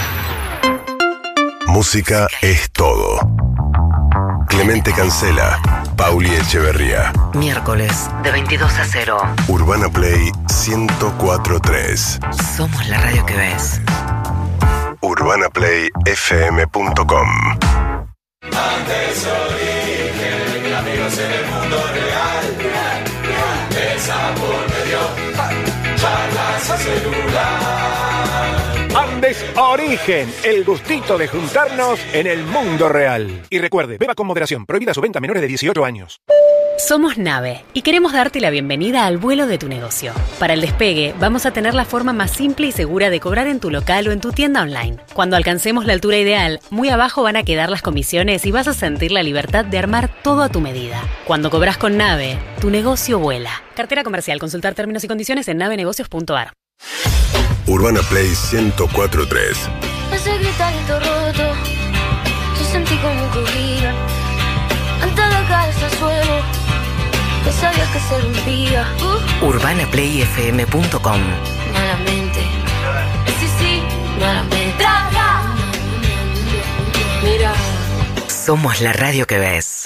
Música es todo. Clemente Cancela, Pauli Echeverría. Miércoles de veintidós a cero. Urbana Play ciento cuatro punto tres. Somos la radio que ves. urbana play f m punto com. Antes origen, amigos en el mundo real. Esa por medio, charlas y celular. Andes Origen, el gustito de juntarnos en el mundo real. Y recuerde, beba con moderación, prohibida su venta a menores de dieciocho años. Somos Nave y queremos darte la bienvenida al vuelo de tu negocio. Para el despegue, vamos a tener la forma más simple y segura de cobrar en tu local o en tu tienda online. Cuando alcancemos la altura ideal, muy abajo van a quedar las comisiones y vas a sentir la libertad de armar todo a tu medida. Cuando cobras con Nave, tu negocio vuela. Cartera comercial. Consultar términos y condiciones en navenegocios punto a r. Urbana Play ciento cuatro punto tres. Ese gritarito roto, yo sentí como corría. Antes de caerse al suelo, que sabía que se rompía. Uh. urbana play f m punto com. Malamente, sí, sí, malamente. ¡Traga! Mira. Somos la radio que ves.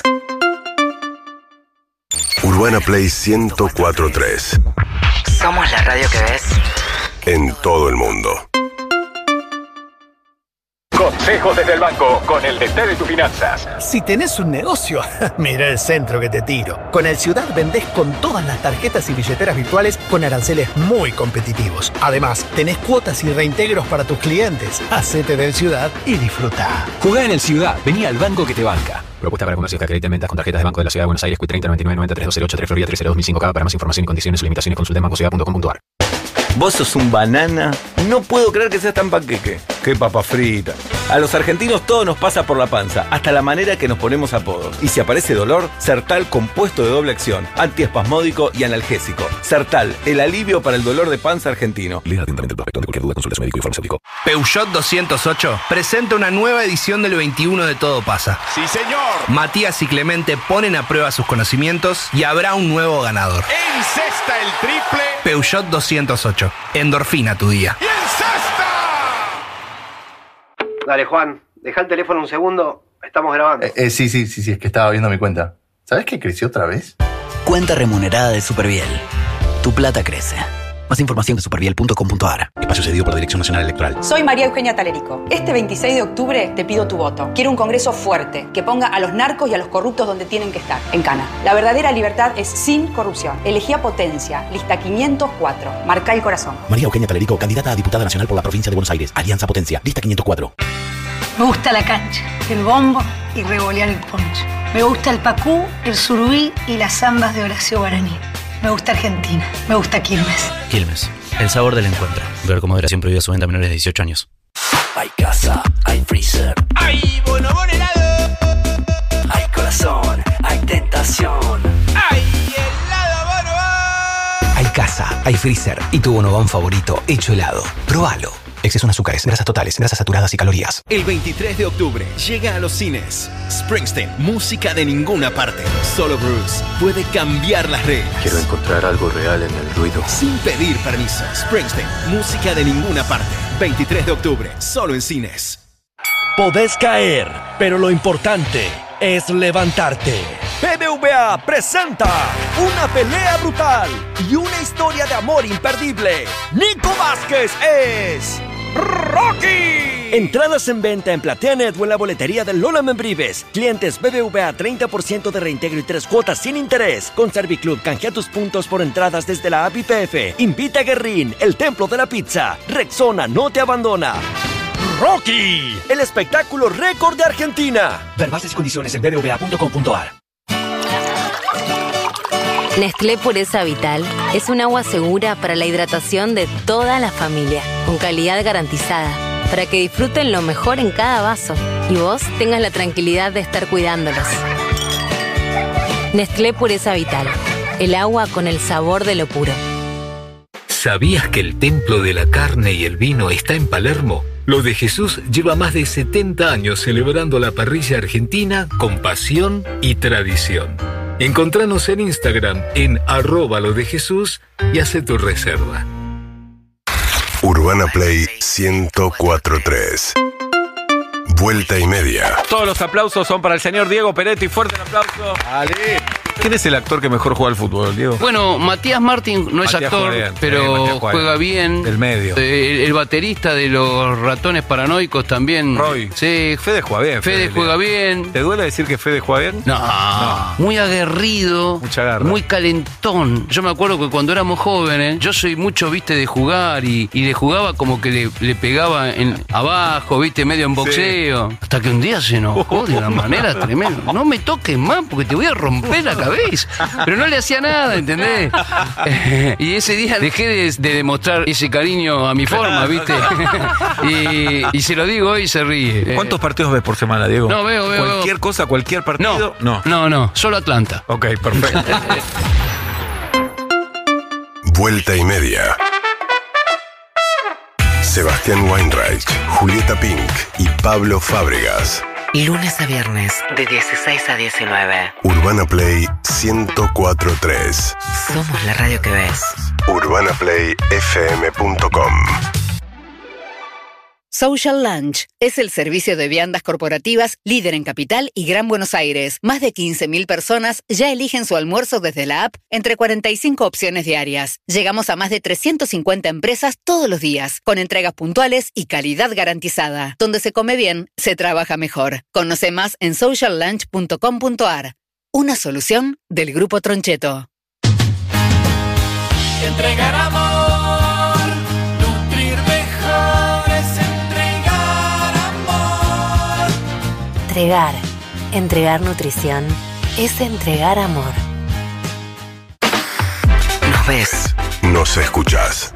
Urbana Play ciento cuatro punto tres. Somos la radio que ves. En todo el mundo. Consejos desde el banco, con el D T de tus finanzas. Si tenés un negocio, mira el centro que te tiro. Con el Ciudad vendés con todas las tarjetas y billeteras virtuales con aranceles muy competitivos. Además, tenés cuotas y reintegros para tus clientes. Hacete del Ciudad y disfruta. Jugá en el Ciudad, vení al banco que te banca. Propuesta para comercios que acrediten ventas con tarjetas de Banco de la Ciudad de Buenos Aires, Q treinta noventa y nueve noventa tres dos cero ocho tres Florida tres cero dos mil cinco. Para más información y condiciones o limitaciones consulta en banco ciudad punto com punto a r. Vos sos un banana. No puedo creer que seas tan panqueque. Qué papa frita. A los argentinos todo nos pasa por la panza, hasta la manera que nos ponemos apodos. Y si aparece dolor, Sertal compuesto de doble acción, antiespasmódico y analgésico. Sertal, el alivio para el dolor de panza argentino. Lea atentamente el prospecto. De cualquier duda, consulta a su médico y farmacéutico. Peugeot doscientos ocho presenta una nueva edición del veintiuno de Todo Pasa. ¡Sí, señor! Matías y Clemente ponen a prueba sus conocimientos y habrá un nuevo ganador. ¡Encesta el triple! Peugeot doscientos ocho. Endorfina tu día. ¡Y encesta! Dale, Juan, deja el teléfono un segundo. Estamos grabando. Eh, eh, sí, sí, sí, sí, es que estaba viendo mi cuenta. ¿Sabes que creció otra vez? Cuenta remunerada de Superviel. Tu plata crece. Más información de superviel punto com punto a r. Espacio cedido por la Dirección Nacional Electoral. Soy María Eugenia Talerico. Este veintiséis de octubre te pido tu voto. Quiero un Congreso fuerte, que ponga a los narcos y a los corruptos donde tienen que estar, en Cana. La verdadera libertad es sin corrupción. Elegí a Potencia, lista quinientos cuatro. Marca el corazón. María Eugenia Talerico, candidata a diputada nacional por la provincia de Buenos Aires. Alianza Potencia, lista quinientos cuatro. Me gusta la cancha, el bombo y revolear el poncho. Me gusta el pacú, el surubí y las zambas de Horacio Guaraní. Me gusta Argentina. Me gusta Quilmes. Quilmes, El sabor del encuentro. Ver con moderación, prohibida su venta a menores de dieciocho años. Hay casa, hay freezer. ¡Hay bonobón helado! Hay corazón, hay tentación. ¡Hay helado bonobón! Hay casa, hay freezer y tu bonobón favorito hecho helado. Próbalo. Exceso en azúcares, grasas totales, grasas saturadas y calorías. El veintitrés de octubre llega a los cines Springsteen, música de ninguna parte. Solo Bruce puede cambiar las reglas. Quiero encontrar algo real en el ruido. Sin pedir permiso. Springsteen, música de ninguna parte. veintitrés de octubre, solo en cines. Podés caer, pero lo importante es levantarte. B B V A presenta una pelea brutal y una historia de amor imperdible. Nico Vázquez es Rocky. Entradas en venta en PlateaNet o en la boletería de Lola Membrives. Clientes B B V A treinta por ciento de reintegro y tres cuotas sin interés. Con Serviclub canjea tus puntos por entradas desde la app I P F. Invita a Guerrín, el templo de la pizza. Rexona no te abandona. Rocky, el espectáculo récord de Argentina. Ver bases y condiciones en b b v a punto com punto a r. Nestlé Pureza Vital es un agua segura para la hidratación de toda la familia, con calidad garantizada, para que disfruten lo mejor en cada vaso y vos tengas la tranquilidad de estar cuidándolos. Nestlé Pureza Vital, el agua con el sabor de lo puro. ¿Sabías que el templo de la carne y el vino está en Palermo? Lo de Jesús lleva más de setenta años celebrando la parrilla argentina con pasión y tradición. Encontranos en Instagram en arroba lo de Jesús y hace tu reserva. Urbana Play ciento cuatro punto tres. Vuelta y media. Todos los aplausos son para el señor Diego Peretti. Fuerte el aplauso. Dale. ¿Quién es el actor que mejor juega al fútbol, Diego? Bueno, Matías Martín no es Matías actor, juega bien, pero sí, juega juega bien. Del medio. Eh, el, el baterista de los Ratones Paranoicos también. Roy. Sí. Fede juega bien. Fede, Fede juega bien. ¿Te duele decir que Fede juega bien? No. no. Muy aguerrido. Mucha garra. Muy calentón. Yo me acuerdo que cuando éramos jóvenes, yo soy mucho, viste, de jugar y, y le jugaba como que le, le pegaba en, abajo, viste, medio en boxeo. Sí. Hasta que un día se enojó de una manera tremenda. No me toques más porque te voy a romper la cabeza. Pero no le hacía nada, ¿entendés? Y ese día dejé de, de demostrar ese cariño a mi forma, ¿viste? y, y se lo digo hoy y se ríe. ¿Cuántos partidos ves por semana, Diego? No, veo, veo. ¿Cualquier cosa, cualquier partido? No, no, no, no, solo Atlanta. Ok, perfecto. Vuelta y media. Sebastián Weinreich, Julieta Pink y Pablo Fábregas. Lunes a viernes, de dieciséis a diecinueve. Urbana Play ciento cuatro punto tres. Somos la radio que ves. urbana play f m punto com. Social Lunch es el servicio de viandas corporativas líder en Capital y Gran Buenos Aires. Más de quince mil personas ya eligen su almuerzo desde la app entre cuarenta y cinco opciones diarias. Llegamos a más de trescientas cincuenta empresas todos los días, con entregas puntuales y calidad garantizada. Donde se come bien, se trabaja mejor. Conoce más en social lunch punto com punto a r. Una solución del Grupo Troncheto. Entregar amor, nutrir mejor es entregar amor. Entregar, entregar nutrición, es entregar amor. Nos ves. Nos escuchás.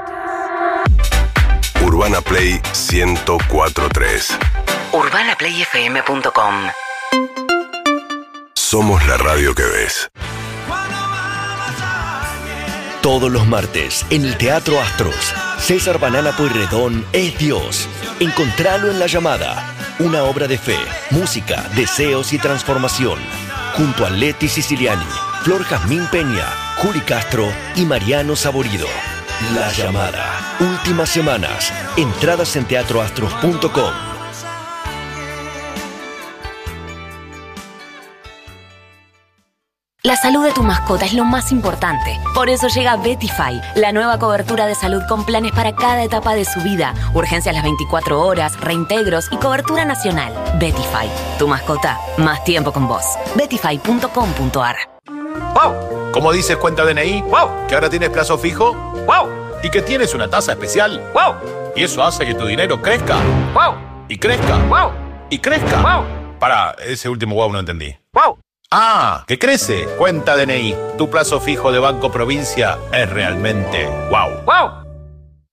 Urbana Play ciento cuatro punto tres. urbana play f m punto com. Somos la radio que ves. Todos los martes, en el Teatro Astros, César Banana Pueyrredón es Dios. Encontralo en La Llamada. Una obra de fe, música, deseos y transformación. Junto a Leti Siciliani, Flor Jazmín Peña, Juli Castro y Mariano Saborido. La Llamada. Últimas semanas. Entradas en teatro astros punto com. La salud de tu mascota es lo más importante. Por eso llega Betify, la nueva cobertura de salud con planes para cada etapa de su vida. Urgencias las veinticuatro horas, reintegros y cobertura nacional. Betify, tu mascota, más tiempo con vos. betify punto com punto a r. ¡Wow! ¿Cómo dices cuenta D N I? ¡Wow! ¿Que ahora tienes plazo fijo? ¡Wow! ¿Y que tienes una tasa especial? ¡Wow! Y eso hace que tu dinero crezca. ¡Wow! Y crezca. ¡Wow! Y crezca. ¡Wow! Para, ese último wow no entendí. ¡Wow! ¡Ah! ¡Que crece! Cuenta D N I. Tu plazo fijo de Banco Provincia es realmente wow. ¡Wow!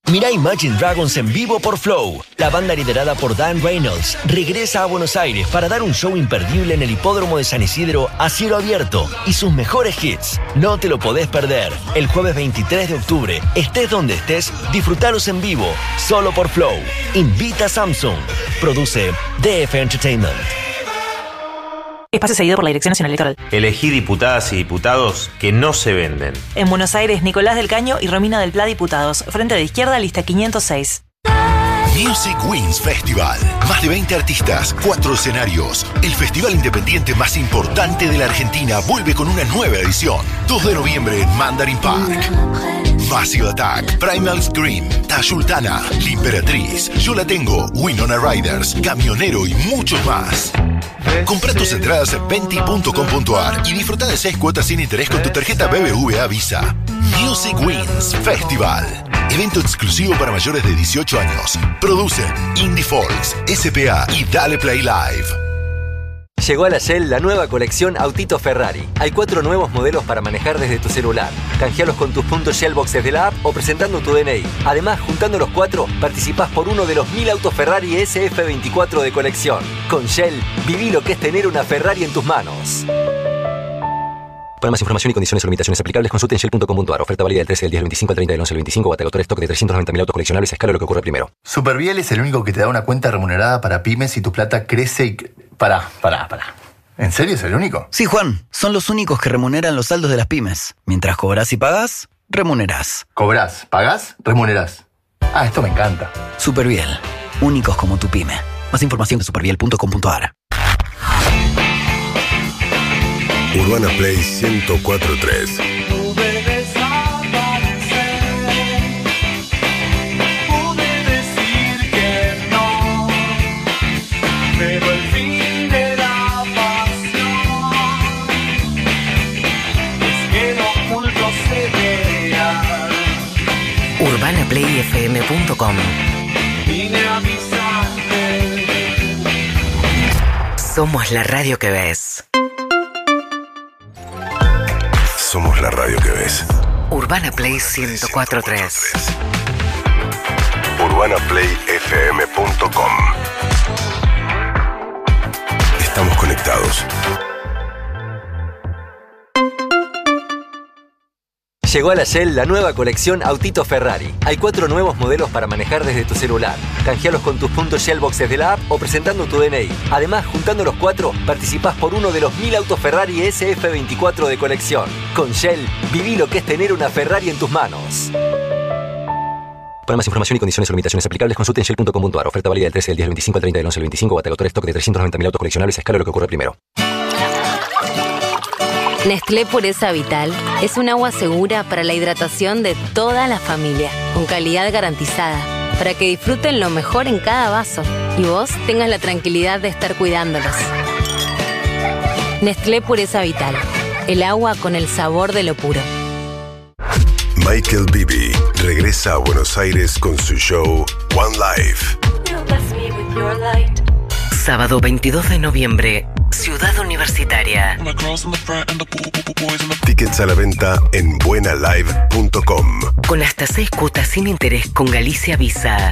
Mirá Imagine Dragons en vivo por Flow. La banda liderada por Dan Reynolds regresa a Buenos Aires para dar un show imperdible en el hipódromo de San Isidro a cielo abierto y sus mejores hits. No te lo podés perder. El jueves veintitrés de octubre, estés donde estés, disfrutalos en vivo, solo por Flow. Invita a Samsung. Produce D F Entertainment. Espacio seguido por la Dirección Nacional Electoral. Elegí diputadas y diputados que no se venden. En Buenos Aires, Nicolás del Caño y Romina del Pla, diputados. Frente de izquierda, lista quinientos seis. Music Wings Festival. Más de veinte artistas, cuatro escenarios. El festival independiente más importante de la Argentina vuelve con una nueva edición. dos de noviembre en Mandarin Park. Massive Attack, Primal Scream, Tayultana, La Imperatriz, Yo La Tengo, Winona Riders, Camionero y muchos más. Compra tus entradas en venti punto com punto ar y disfruta de seis cuotas sin interés con tu tarjeta B B V A Visa. Music Wings Festival. Evento exclusivo para mayores de dieciocho años. Producen Indie Folks, S P A y Dale Play Live. Llegó a la Shell la nueva colección Autito Ferrari. Hay cuatro nuevos modelos para manejar desde tu celular. Canjealos con tus puntos Shell Boxes de la app o presentando tu D N I. Además, juntando los cuatro, participás por uno de los mil autos Ferrari S F veinticuatro de colección. Con Shell, viví lo que es tener una Ferrari en tus manos. Para más información y condiciones o limitaciones aplicables, consulte en shell punto com punto ar. Oferta válida del trece del diez al veinticinco al treinta del once al veinticinco. Batagotor stock de trescientos noventa mil autos coleccionables a escala, lo que ocurre primero. Superviel es el único que te da una cuenta remunerada para pymes y tu plata crece y... Pará, pará, pará. ¿En serio es el único? Sí, Juan. Son los únicos que remuneran los saldos de las pymes. Mientras cobras y pagás, remunerás. Cobrás, pagás, remunerás. Ah, esto me encanta. Superviel. Únicos como tu pyme. Más información en superviel punto com punto ar. Urbana Play ciento cuatro punto tres. urbana play f m punto com. Somos la radio que ves. Somos la radio que ves. Urbana Play ciento cuatro punto tres. urbana play f m punto com. Estamos conectados. Llegó a la Shell la nueva colección Autito Ferrari. Hay cuatro nuevos modelos para manejar desde tu celular. Canjealos con tus puntos Shell Boxes de la app o presentando tu D N I. Además, juntando los cuatro, participás por uno de los mil autos Ferrari S F veinticuatro de colección. Con Shell, viví lo que es tener una Ferrari en tus manos. Para más información y condiciones o limitaciones aplicables, consulte en shell punto com punto ar. Oferta válida del trece del diez al veinticinco al treinta del once al veinticinco. Batagotor stock de trescientos noventa mil autos coleccionables a escala, lo que ocurre primero. Nestlé Pureza Vital es un agua segura para la hidratación de toda la familia, con calidad garantizada, para que disfruten lo mejor en cada vaso y vos tengas la tranquilidad de estar cuidándolos. Nestlé Pureza Vital, el agua con el sabor de lo puro. Michael Bibi regresa a Buenos Aires con su show One Life. Sábado veintidós de noviembre, Ciudad Universitaria. Tickets a la venta en buena live punto com. Con hasta seis cuotas sin interés con Galicia Visa.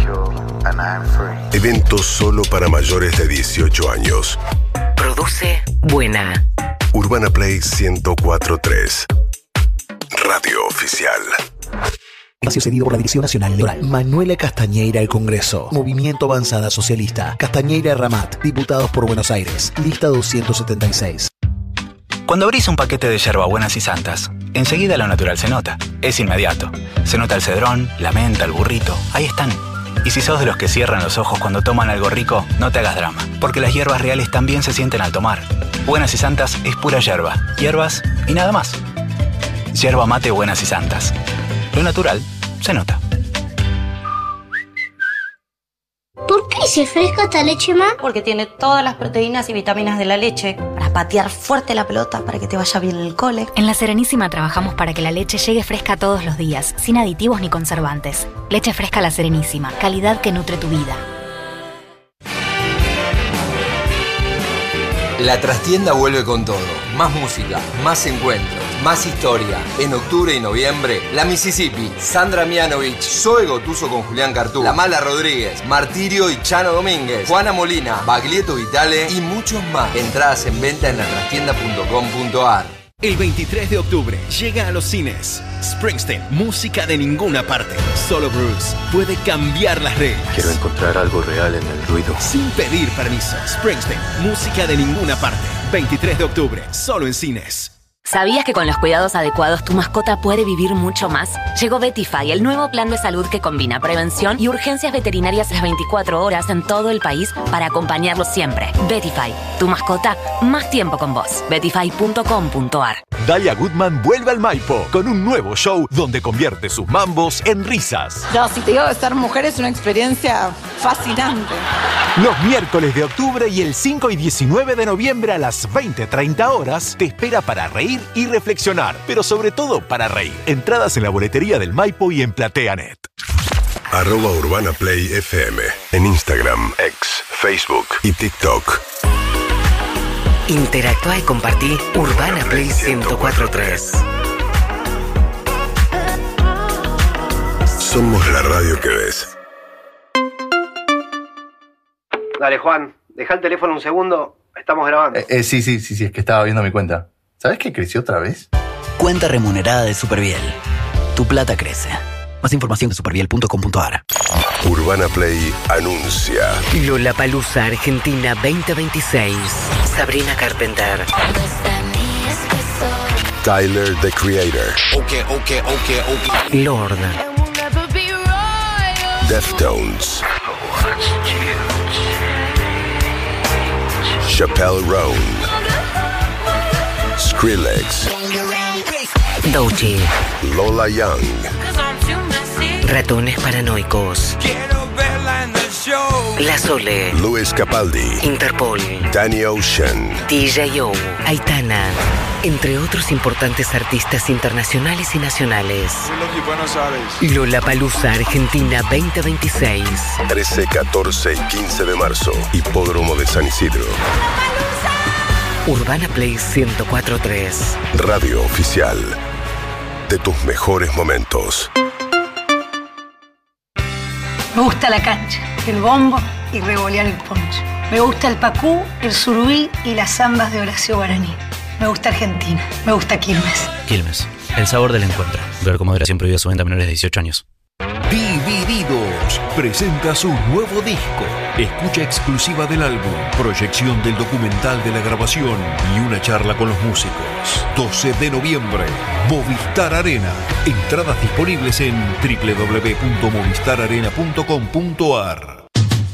Evento solo para mayores de dieciocho años. Produce Buena. Urbana Play ciento cuatro punto tres. Radio Oficial. Espacio cedido por la Dirección Nacional Electoral. Manuela Castañeira al Congreso. Movimiento Avanzada Socialista. Castañeira Ramat. Diputados por Buenos Aires. Lista doscientos setenta y seis. Cuando abrís un paquete de yerbabuenas y santas, enseguida lo natural se nota. Es inmediato. Se nota el cedrón, la menta, el burrito. Ahí están. Y si sos de los que cierran los ojos cuando toman algo rico, no te hagas drama. Porque las hierbas reales también se sienten al tomar. Buenas y Santas es pura yerba. Hierbas y nada más. Yerba mate Buenas y Santas. Lo natural se nota. ¿Por qué se fresca esta leche, ma? Porque tiene todas las proteínas y vitaminas de la leche para patear fuerte la pelota, para que te vaya bien en el cole. En La Serenísima trabajamos para que la leche llegue fresca todos los días, sin aditivos ni conservantes. Leche fresca La Serenísima, calidad que nutre tu vida. La trastienda vuelve con todo. Más música, más encuentros, Más historia. En octubre y noviembre, La Mississippi, Sandra Mianovich, Zoe Gotuso con Julián Cartú, La Mala Rodríguez, Martirio y Chano Domínguez, Juana Molina, Baglietto Vitale y muchos más. Entradas en venta en la trastienda punto com punto ar. El veintitrés de octubre llega a los cines Springsteen, música de ninguna parte. Solo Bruce puede cambiar las reglas. Quiero encontrar algo real en el ruido. Sin pedir permiso. Springsteen, música de ninguna parte. veintitrés de octubre, solo en cines. ¿Sabías que con los cuidados adecuados tu mascota puede vivir mucho más? Llegó Vetify, el nuevo plan de salud que combina prevención y urgencias veterinarias las veinticuatro horas en todo el país para acompañarlos siempre. Vetify, tu mascota, más tiempo con vos. Vetify punto com punto ar. Dalia Goodman vuelve al Maipo con un nuevo show donde convierte sus mambos en risas. No, si te digo que ser mujer es una experiencia fascinante. Los miércoles de octubre y el cinco y diecinueve de noviembre a las veinte treinta horas te espera para reír y reflexionar, pero sobre todo para reír. Entradas en la boletería del Maipo y en PlateaNet. Arroba Urbana Play F M en Instagram, X, Facebook y TikTok. Interactúa y compartí Urbana Play ciento cuatro punto tres. Somos la radio que ves. Dale, Juan, deja el teléfono un segundo, estamos grabando. Eh, eh, sí, sí, sí, sí, es que estaba viendo mi cuenta. ¿Sabes que creció otra vez? Cuenta remunerada de Superviel. Tu plata crece. Más información en superviel punto com punto ar. Urbana Play anuncia. Lollapalooza Argentina veinte veintiséis. Sabrina Carpenter. Tyler, the Creator. Okay, okay, okay, okay. Lord. Deftones. Chappelle Roan. Skrillex. Doechii. Lola Young. Ratones Paranoicos. La Sole. Luis Capaldi. Interpol. Danny Ocean. D J O. Aitana. Entre otros importantes artistas internacionales y nacionales. Lollapalooza Argentina veinte veintiséis. trece, catorce y quince de marzo. Hipódromo de San Isidro. Urbana Play ciento cuatro punto tres. Radio oficial de tus mejores momentos. Me gusta la cancha, el bombo y revolear el poncho. Me gusta el pacú, el surubí y las zambas de Horacio Guaraní. Me gusta Argentina, me gusta Quilmes. Quilmes, el sabor del encuentro. Ver con moderación prohibida su venta a menores de dieciocho años. Divididos presenta su nuevo disco. Escucha exclusiva del álbum, proyección del documental de la grabación y una charla con los músicos. doce de noviembre, Movistar Arena. Entradas disponibles en doble u doble u doble u punto movistar arena punto com punto ar.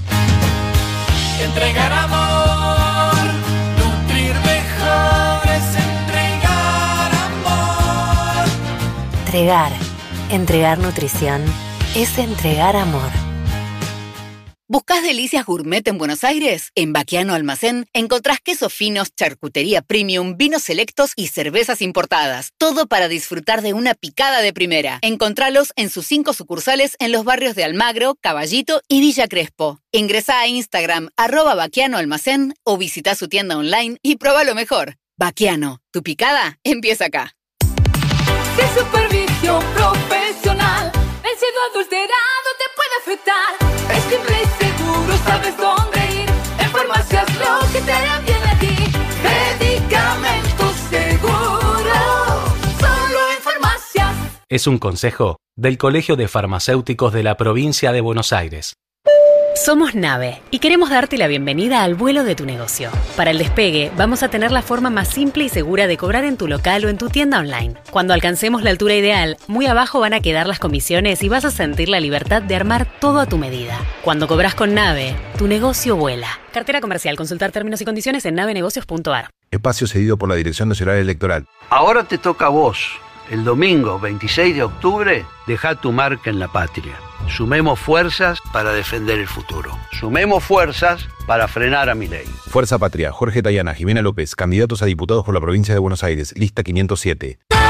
Entregar amor, nutrir mejor es entregar amor. Entregar, entregar nutrición, es entregar amor. ¿Buscás delicias gourmet en Buenos Aires? En Baquiano Almacén encontrás quesos finos, charcutería premium, vinos selectos y cervezas importadas. Todo para disfrutar de una picada de primera. Encontralos en sus cinco sucursales en los barrios de Almagro, Caballito y Villa Crespo. Ingresá a Instagram, arroba Baquiano Almacén, o visita su tienda online y prueba lo mejor. Baquiano, tu picada empieza acá. Si supervisión profesional, vencido adulterado te puede afectar. Es simple y seguro, sabes dónde ir. En farmacias lo que te hará bien a ti. Medicamentos seguros, solo en farmacias. Es un consejo del Colegio de Farmacéuticos de la Provincia de Buenos Aires. Somos Nave y queremos darte la bienvenida al vuelo de tu negocio. Para el despegue, vamos a tener la forma más simple y segura de cobrar en tu local o en tu tienda online. Cuando alcancemos la altura ideal, muy abajo van a quedar las comisiones y vas a sentir la libertad de armar todo a tu medida. Cuando cobras con Nave, tu negocio vuela. Cartera comercial. Consultar términos y condiciones en navenegocios punto ar. Espacio cedido por la Dirección Nacional Electoral. Ahora te toca a vos. El domingo veintiséis de octubre, deja tu marca en la patria. Sumemos fuerzas para defender el futuro. Sumemos fuerzas para frenar a Milei. Fuerza Patria, Jorge Tayana, Jimena López, candidatos a diputados por la provincia de Buenos Aires, lista quinientos siete.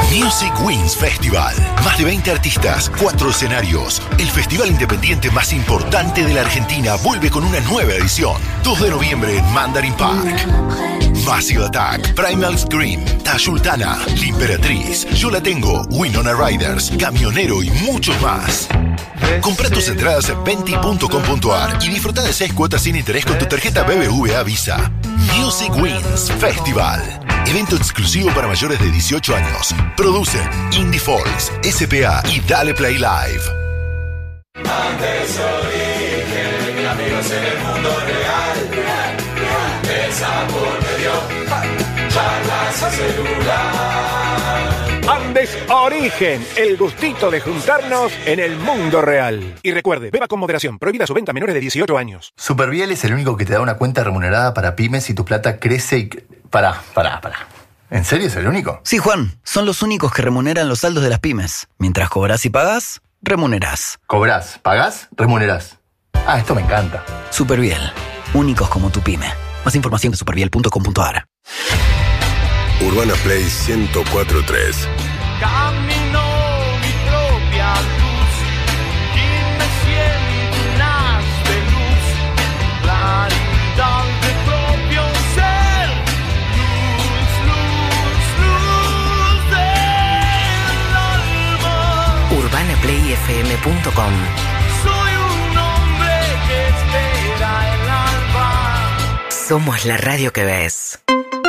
Music Wins Festival. Más de veinte artistas, cuatro escenarios. El festival independiente más importante de la Argentina vuelve con una nueva edición. dos de noviembre en Mandarin Park. Massive Attack, Primal Scream, Tayultana, La Imperatriz, Yo La Tengo, Winona Riders, Camionero y muchos más. Compra tus entradas en venti punto com punto ar y disfruta de seis cuotas sin interés con tu tarjeta B B V A Visa. Music Wins Festival. Evento exclusivo para mayores de dieciocho años. Producen Indie Folks, S P A y Dale Play Live. Antes origen, amigos en el mundo real. El sabor me dio charlas y celular. Andes Origen, el gustito de juntarnos en el mundo real. Y recuerde, beba con moderación, prohibida su venta a menores de dieciocho años. Superviel es el único que te da una cuenta remunerada para pymes y tu plata crece y... Pará, pará, pará. ¿En serio es el único? Sí, Juan. Son los únicos que remuneran los saldos de las pymes. Mientras cobras y pagás, remunerás. Cobrás, pagás, remunerás. Ah, esto me encanta. Superviel. Únicos como tu pyme. Más información de superviel punto com punto ar. Urbana Play ciento cuatro punto tres. Camino mi propia luz y me siento un haz de luz, claridad de propio ser, luz, luz, luz del alma. urbana play f m punto com. Soy un hombre que espera el alba. Somos la radio que ves.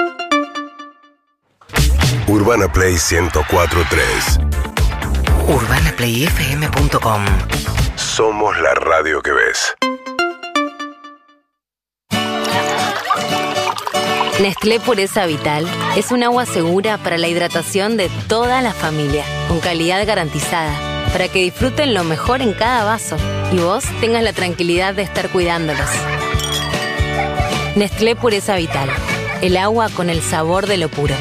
Urbana Play ciento cuatro punto tres. urbana play f m punto com. Somos la radio que ves. Nestlé Pureza Vital es un agua segura para la hidratación de toda la familia, con calidad garantizada, para que disfruten lo mejor en cada vaso y vos tengas la tranquilidad de estar cuidándolos. Nestlé Pureza Vital, el agua con el sabor de lo puro.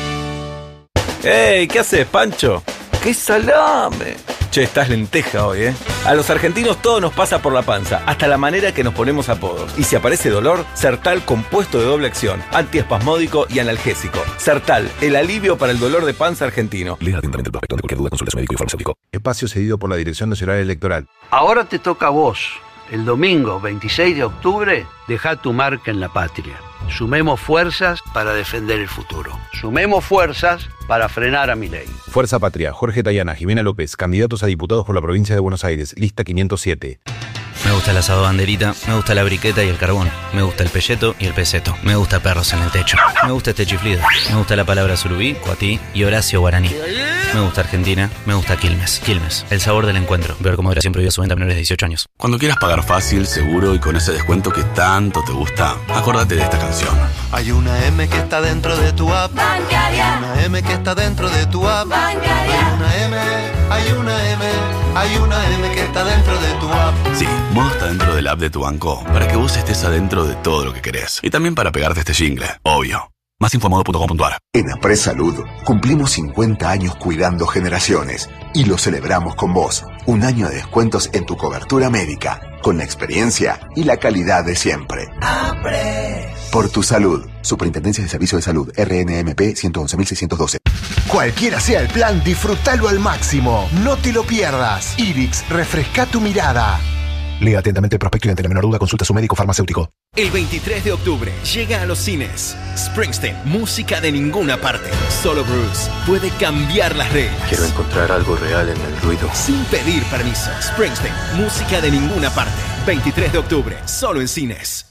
¡Ey! ¿Qué haces, Pancho? ¡Qué salame! Che, estás lenteja hoy, ¿eh? A los argentinos todo nos pasa por la panza, hasta la manera que nos ponemos apodos. Y si aparece dolor, Sertal compuesto de doble acción, antiespasmódico y analgésico. Sertal, el alivio para el dolor de panza argentino. Lea atentamente el prospecto. Ante cualquier duda, consulte a su médico y farmacéutico. Espacio cedido por la Dirección Nacional Electoral. Ahora te toca a vos. El domingo veintiséis de octubre, dejá tu marca en la patria. Sumemos fuerzas para defender el futuro. Sumemos fuerzas para frenar a Milei. Fuerza Patria, Jorge Tayana, Jimena López, candidatos a diputados por la provincia de Buenos Aires, lista quinientos siete. Me gusta el asado banderita, me gusta la briqueta y el carbón, me gusta el pelleto y el peseto, me gusta perros en el techo, me gusta este chiflido, me gusta la palabra surubí, cuatí y Horacio Guaraní. Me gusta Argentina, me gusta Quilmes. Quilmes, el sabor del encuentro. Ver cómo moderación prohibida su venta a menores de dieciocho años. Cuando quieras pagar fácil, seguro y con ese descuento que tanto te gusta, acordate de esta canción. Hay una M que está dentro de tu app. Bancaria. Hay una M que está dentro de tu app. Bancaria. Hay una M, hay una M, hay una M que está dentro de tu app. Sí, Modo está dentro del app de tu banco para que vos estés adentro de todo lo que querés. Y también para pegarte este jingle, obvio. Más info modo punto com punto ar. En Apres Salud cumplimos cincuenta años cuidando generaciones y lo celebramos con vos. Un año de descuentos en tu cobertura médica, con la experiencia y la calidad de siempre. Apres. Por tu salud. Superintendencia de Servicios de Salud, R N M P ciento once mil seiscientos doce. Cualquiera sea el plan, disfrútalo al máximo. No te lo pierdas. Irix, refresca tu mirada. Lea atentamente el prospecto y ante la menor duda consulta a su médico farmacéutico. El veintitrés de octubre llega a los cines Springsteen, música de ninguna parte. Solo Bruce puede cambiar las reglas. Quiero encontrar algo real en el ruido. Sin pedir permiso. Springsteen, música de ninguna parte. veintitrés de octubre, solo en cines.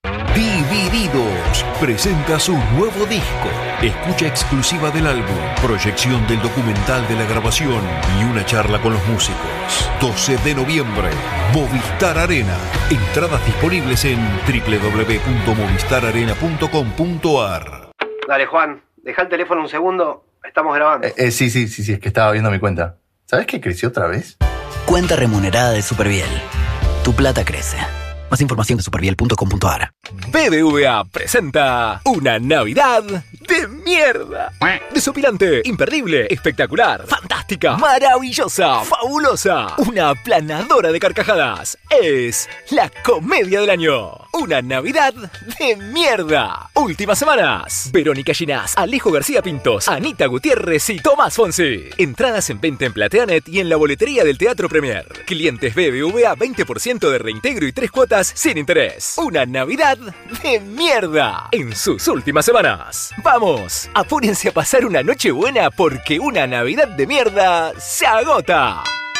Divididos presenta su nuevo disco. Escucha exclusiva del álbum, proyección del documental de la grabación y una charla con los músicos. doce de noviembre, Movistar Arena. Entradas disponibles en doble u doble u doble u punto movistar arena punto com punto ar. Dale, Juan, deja el teléfono un segundo. Estamos grabando. Eh, eh, sí, sí, sí, sí, es que estaba viendo mi cuenta. ¿Sabes que creció otra vez? Cuenta remunerada de Superviel. Tu plata crece. Más información de superviel punto com punto ar. B B V A presenta una Navidad de mierda. Desopilante, imperdible, espectacular, fantástica, maravillosa, fabulosa. Una aplanadora de carcajadas. Es la comedia del año. una Navidad de mierda. Últimas semanas. Verónica Ginás, Alejo García Pintos, Anita Gutiérrez y Tomás Fonsi. Entradas en venta en Plateanet y en la boletería del Teatro Premier. Clientes B B V A veinte por ciento de reintegro y tres cuotas sin interés. Una Navidad de mierda en sus últimas semanas. Vamos, apúrense a pasar una noche buena porque una Navidad de mierda se agota.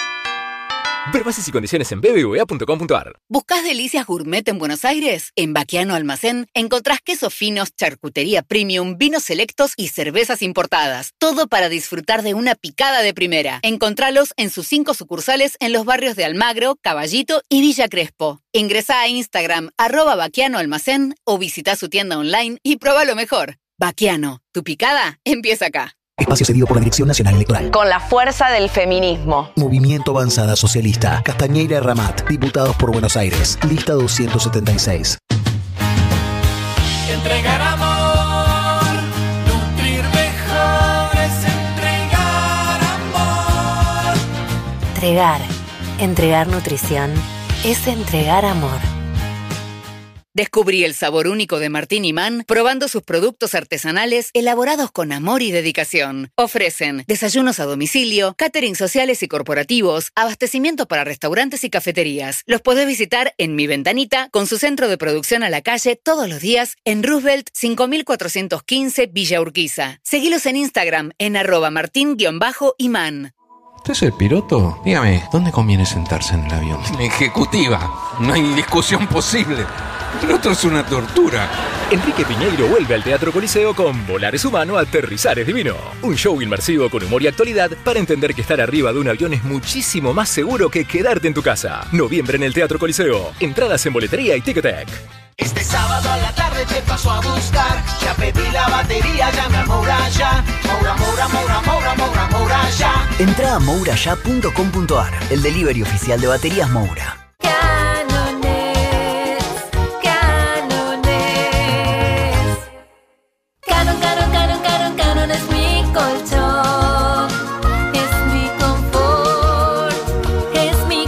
Ver bases y condiciones en b b v a punto com punto a r. ¿Buscás delicias gourmet en Buenos Aires? En Baquiano Almacén encontrás quesos finos, charcutería premium, vinos selectos y cervezas importadas. Todo para disfrutar de una picada de primera. Encontralos en sus cinco sucursales en los barrios de Almagro, Caballito y Villa Crespo. Ingresá a Instagram, arroba Baquiano Almacén, o visita su tienda online y prueba lo mejor. Baquiano, tu picada empieza acá. Espacio cedido por la Dirección Nacional Electoral. Con la fuerza del feminismo. Movimiento Avanzada Socialista. Castañeira Ramat. Diputados por Buenos Aires. Lista doscientos setenta y seis. Entregar amor, nutrir mejor es entregar amor. Entregar. Entregar nutrición es entregar amor. Descubrí el sabor único de Martín Imán probando sus productos artesanales elaborados con amor y dedicación. Ofrecen desayunos a domicilio, catering sociales y corporativos, abastecimiento para restaurantes y cafeterías. Los podés visitar en Mi Ventanita con su centro de producción a la calle todos los días en Roosevelt cinco mil cuatrocientos quince Villa Urquiza. Seguilos en Instagram en arroba martín-imán. ¿Usted es el piloto? Dígame, ¿dónde conviene sentarse en el avión? En la ejecutiva. No hay discusión posible. El otro es una tortura. Enrique Piñeiro vuelve al Teatro Coliseo con Volar es humano, aterrizar es divino. Un show inmersivo con humor y actualidad para entender que estar arriba de un avión es muchísimo más seguro que quedarte en tu casa. Noviembre en el Teatro Coliseo. Entradas en boletería y Ticketek. Este sábado a la tarde te paso a buscar. Ya pedí la batería, llame a Moura ya. Moura, Moura, Moura, Moura, Moura, Moura ya. Entra a moura ya punto com punto a r, el delivery oficial de baterías Moura. Canon, Canon, Canon, Canon, Canon es mi colchón, es mi confort, es mi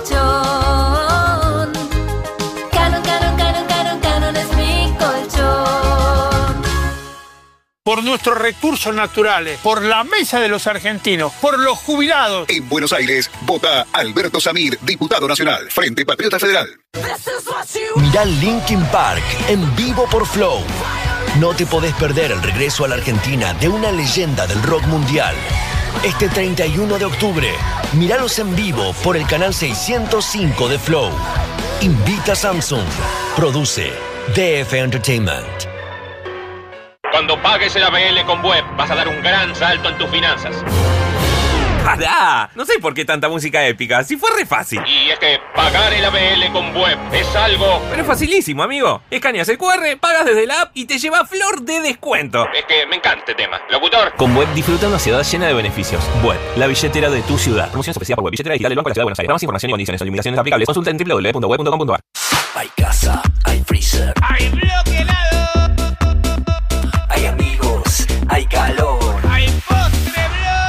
colchón. Canon, Canon, Canon, Canon, Canon es mi colchón. Por nuestros recursos naturales, por la mesa de los argentinos, por los jubilados. En Buenos Aires, vota Alberto Samir, diputado nacional, Frente Patriota Federal. Mirá Linkin Park en vivo por Flow. No te podés perder el regreso a la Argentina de una leyenda del rock mundial. Este treinta y uno de octubre, míralos en vivo por el canal seiscientos cinco de Flow. Invita Samsung. Produce D F Entertainment. Cuando pagues el A B L con Web, vas a dar un gran salto en tus finanzas. ¡Pará! No sé por qué tanta música épica, si fue re fácil. Y es que pagar el A B L con Web es algo... Pero es facilísimo, amigo. Escaneas el cu erre, pagas desde la app y te lleva flor de descuento. Es que me encanta este tema. Locutor. Con Web disfruta una ciudad llena de beneficios. Web, la billetera de tu ciudad. Promoción ofrecida por Web, billetera digital del Banco de la Ciudad de Buenos Aires. Para más información y condiciones o limitaciones aplicables, consulta en doble u doble u doble u punto web punto com punto a r. Hay casa, hay freezer. Hay bloque helado. Hay amigos, hay calor. Hay postre blog.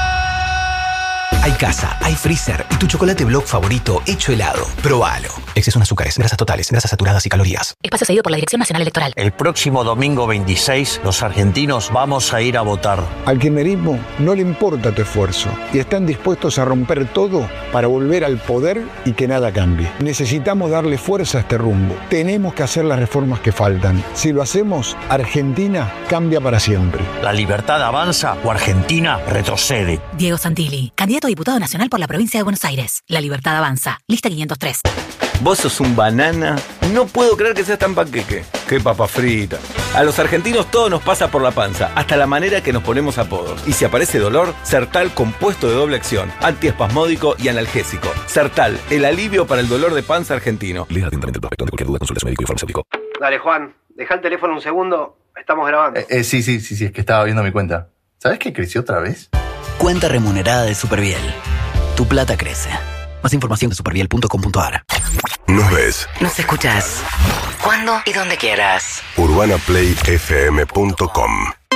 Hay casa, hay freezer y tu chocolate Block favorito hecho helado. Probalo. Exceso en azúcares, grasas totales, grasas saturadas y calorías. Espacio cedido por la Dirección Nacional Electoral. El próximo domingo veintiséis, los argentinos vamos a ir a votar. Al kirchnerismo no le importa tu esfuerzo y están dispuestos a romper todo para volver al poder y que nada cambie. Necesitamos darle fuerza a este rumbo. Tenemos que hacer las reformas que faltan. Si lo hacemos, Argentina cambia para siempre. La libertad avanza o Argentina retrocede. Diego Santilli, candidato a diputado nacional por la provincia de Buenos Aires. La libertad avanza. Lista quinientos tres. Vos sos un banana. No puedo creer que seas tan panqueque. Qué papa frita. A los argentinos todo nos pasa por la panza, hasta la manera que nos ponemos apodos. Y si aparece dolor, Sertal compuesto de doble acción, antiespasmódico y analgésico. Sertal, el alivio para el dolor de panza argentino. Lea atentamente el prospecto. Ante cualquier duda, consulte a su médico y farmacéutico. Dale, Juan, deja el teléfono un segundo. Estamos grabando. Eh, eh, sí, sí, sí, sí, es que estaba viendo mi cuenta. ¿Sabes que creció otra vez? Cuenta remunerada de Superviel. Tu plata crece. Más información de superviel punto com punto a r. Nos ves. Nos escuchas cuando y donde quieras. urbana play f m punto com.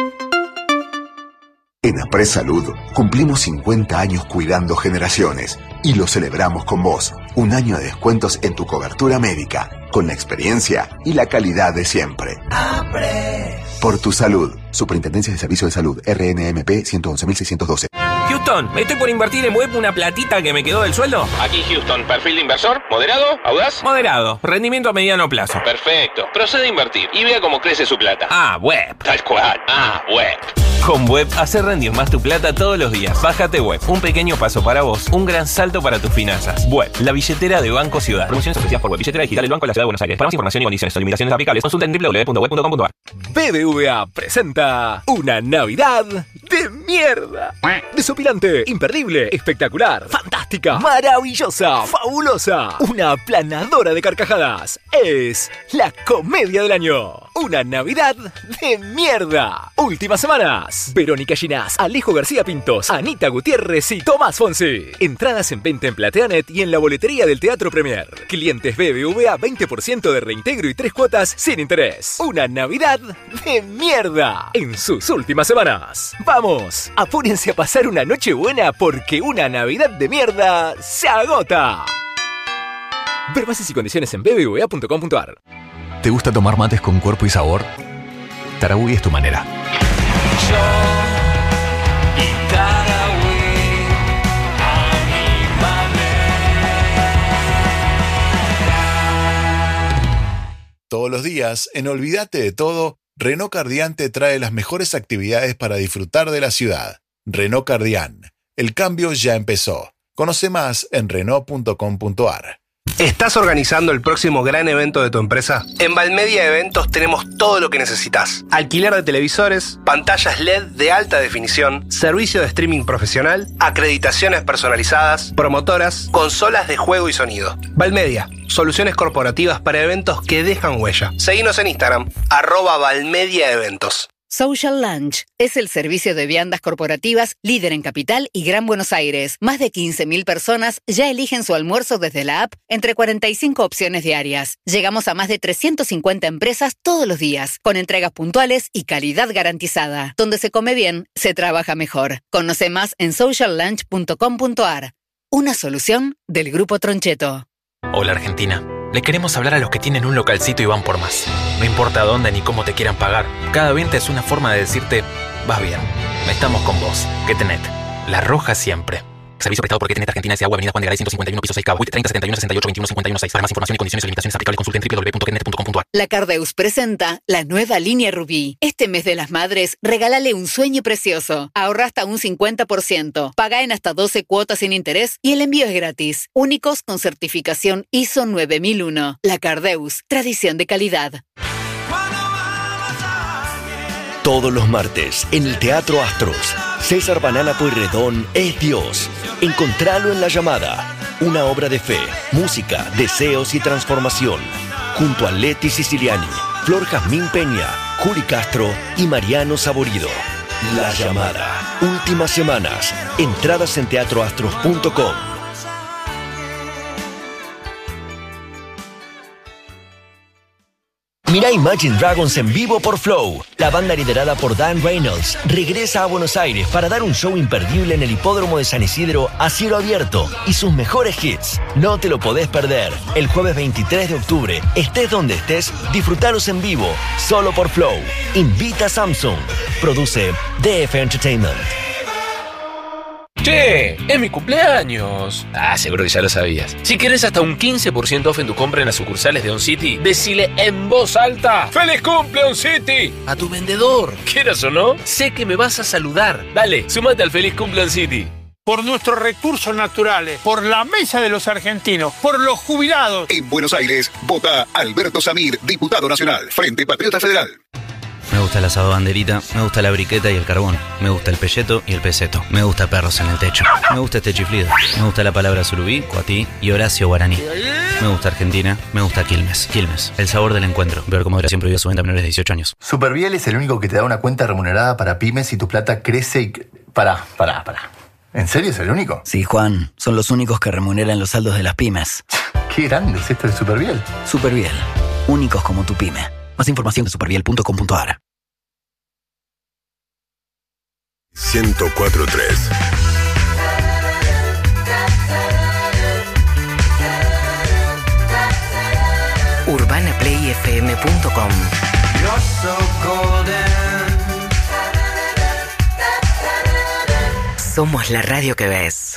En Apres Salud cumplimos cincuenta años cuidando generaciones y lo celebramos con vos. Un año de descuentos en tu cobertura médica, con la experiencia y la calidad de siempre. Por tu salud. Superintendencia de Servicios de Salud, R N M P ciento once mil seiscientos doce. Houston, estoy por invertir en web una platita que me quedó del sueldo. Aquí Houston, perfil de inversor, moderado, audaz. Moderado, rendimiento a mediano plazo. Perfecto, procede a invertir y vea cómo crece su plata. Ah, web. Tal cual, ah, web. Con Web, hacer rendir más tu plata todos los días. Bájate Web, un pequeño paso para vos, un gran salto para tus finanzas. Web, la billetera de Banco Ciudad. Promociones ofrecidas por Web, billetera digital del Banco de la Ciudad de Buenos Aires. Para más información y condiciones o limitaciones aplicables, consulta en doble u doble u doble u punto web punto com punto a r. B B V A presenta una Navidad de mierda. Desopilante, imperdible, espectacular, fantástica, maravillosa, fabulosa. Una aplanadora de carcajadas. Es la comedia del año. Una Navidad de mierda. Últimas semanas. Verónica Ginás, Alejo García Pintos, Anita Gutiérrez y Tomás Fonsi. Entradas en venta en Plateanet y en la boletería del Teatro Premier. Clientes B B V A veinte por ciento de reintegro y tres cuotas sin interés. Una Navidad de mierda en sus últimas semanas. Vamos, apúrense a pasar una noche buena porque una Navidad de mierda se agota. Ver bases y condiciones en b b v a punto com punto a r. ¿Te gusta tomar mates con cuerpo y sabor? Tarahui es tu manera. Todos los días, en Olvídate de Todo, Renault Cardian te trae las mejores actividades para disfrutar de la ciudad. Renault Cardian. El cambio ya empezó. Conoce más en renault punto com punto a r. ¿Estás organizando el próximo gran evento de tu empresa? En Valmedia Eventos tenemos todo lo que necesitas. Alquiler de televisores, pantallas L E D de alta definición, servicio de streaming profesional, acreditaciones personalizadas, promotoras, consolas de juego y sonido. Valmedia, soluciones corporativas para eventos que dejan huella. Seguinos en Instagram, arroba Valmedia Eventos. Social Lunch es el servicio de viandas corporativas líder en Capital y Gran Buenos Aires. Más de quince mil personas ya eligen su almuerzo desde la app entre cuarenta y cinco opciones diarias. Llegamos a más de trescientas cincuenta empresas todos los días, con entregas puntuales y calidad garantizada. Donde se come bien, se trabaja mejor. Conoce más en social lunch punto com punto a r. Una solución del Grupo Troncheto. Hola Argentina. Le queremos hablar a los que tienen un localcito y van por más. No importa dónde ni cómo te quieran pagar. Cada venta es una forma de decirte, vas bien, estamos con vos. Getenet, la roja siempre. Servicio prestado por Getenet Argentina S A Avenida Juan de Garay ciento cincuenta y uno, piso seis, Cabo. treinta, setenta y uno, sesenta y ocho, veintiuno, cincuenta y uno, seis. Para más información y condiciones y limitaciones aplicables, consulten doble u doble u doble u punto getenet punto com punto a r. La Cardeus presenta la nueva línea Rubí. Este mes de las madres, regálale un sueño precioso. Ahorra hasta un cincuenta por ciento. Paga en hasta doce cuotas sin interés y el envío es gratis. Únicos con certificación I S O nueve mil uno. La Cardeus, tradición de calidad. Todos los martes, en el Teatro Astros, César Banana Pueyrredón es Dios. Encontralo en La Llamada. Una obra de fe, música, deseos y transformación. Junto a Leti Siciliani, Flor Jazmín Peña, Juli Castro y Mariano Saborido. La Llamada. Últimas semanas. Entradas en teatro astros punto com. Mira Imagine Dragons en vivo por Flow. La banda liderada por Dan Reynolds regresa a Buenos Aires para dar un show imperdible en el hipódromo de San Isidro a cielo abierto y sus mejores hits. No te lo podés perder. El jueves veintitrés de octubre, estés donde estés, disfrutalos en vivo, solo por Flow. Invita a Samsung. Produce D F Entertainment. Che, es mi cumpleaños. Ah, seguro que ya lo sabías. Si querés hasta un quince por ciento off en tu compra en las sucursales de On City, decile en voz alta: ¡Feliz cumple, On City! A tu vendedor. Quieras o no, sé que me vas a saludar. Dale, sumate al Feliz cumple On City. Por nuestros recursos naturales, por la mesa de los argentinos, por los jubilados. En Buenos Aires, vota Alberto Samir, diputado nacional, Frente Patriota Federal. Me gusta el asado banderita, me gusta la briqueta y el carbón, me gusta el pelleto y el peseto, me gusta perros en el techo, me gusta este chiflido, me gusta la palabra surubí, cuatí y Horacio Guaraní. Me gusta Argentina, me gusta Quilmes. Quilmes, el sabor del encuentro. Ver con moderación prohibida su venta a menores de dieciocho años. Superviel es el único que te da una cuenta remunerada para pymes y tu plata crece y... Pará, pará, pará. ¿En serio es el único? Sí, Juan. Son los únicos que remuneran los saldos de las pymes. Qué grande es esto de Superviel. Superviel. Únicos como tu pyme. Más información en superviel punto com punto a r. ciento cuatro punto tres playfm punto com. Somos la radio que ves.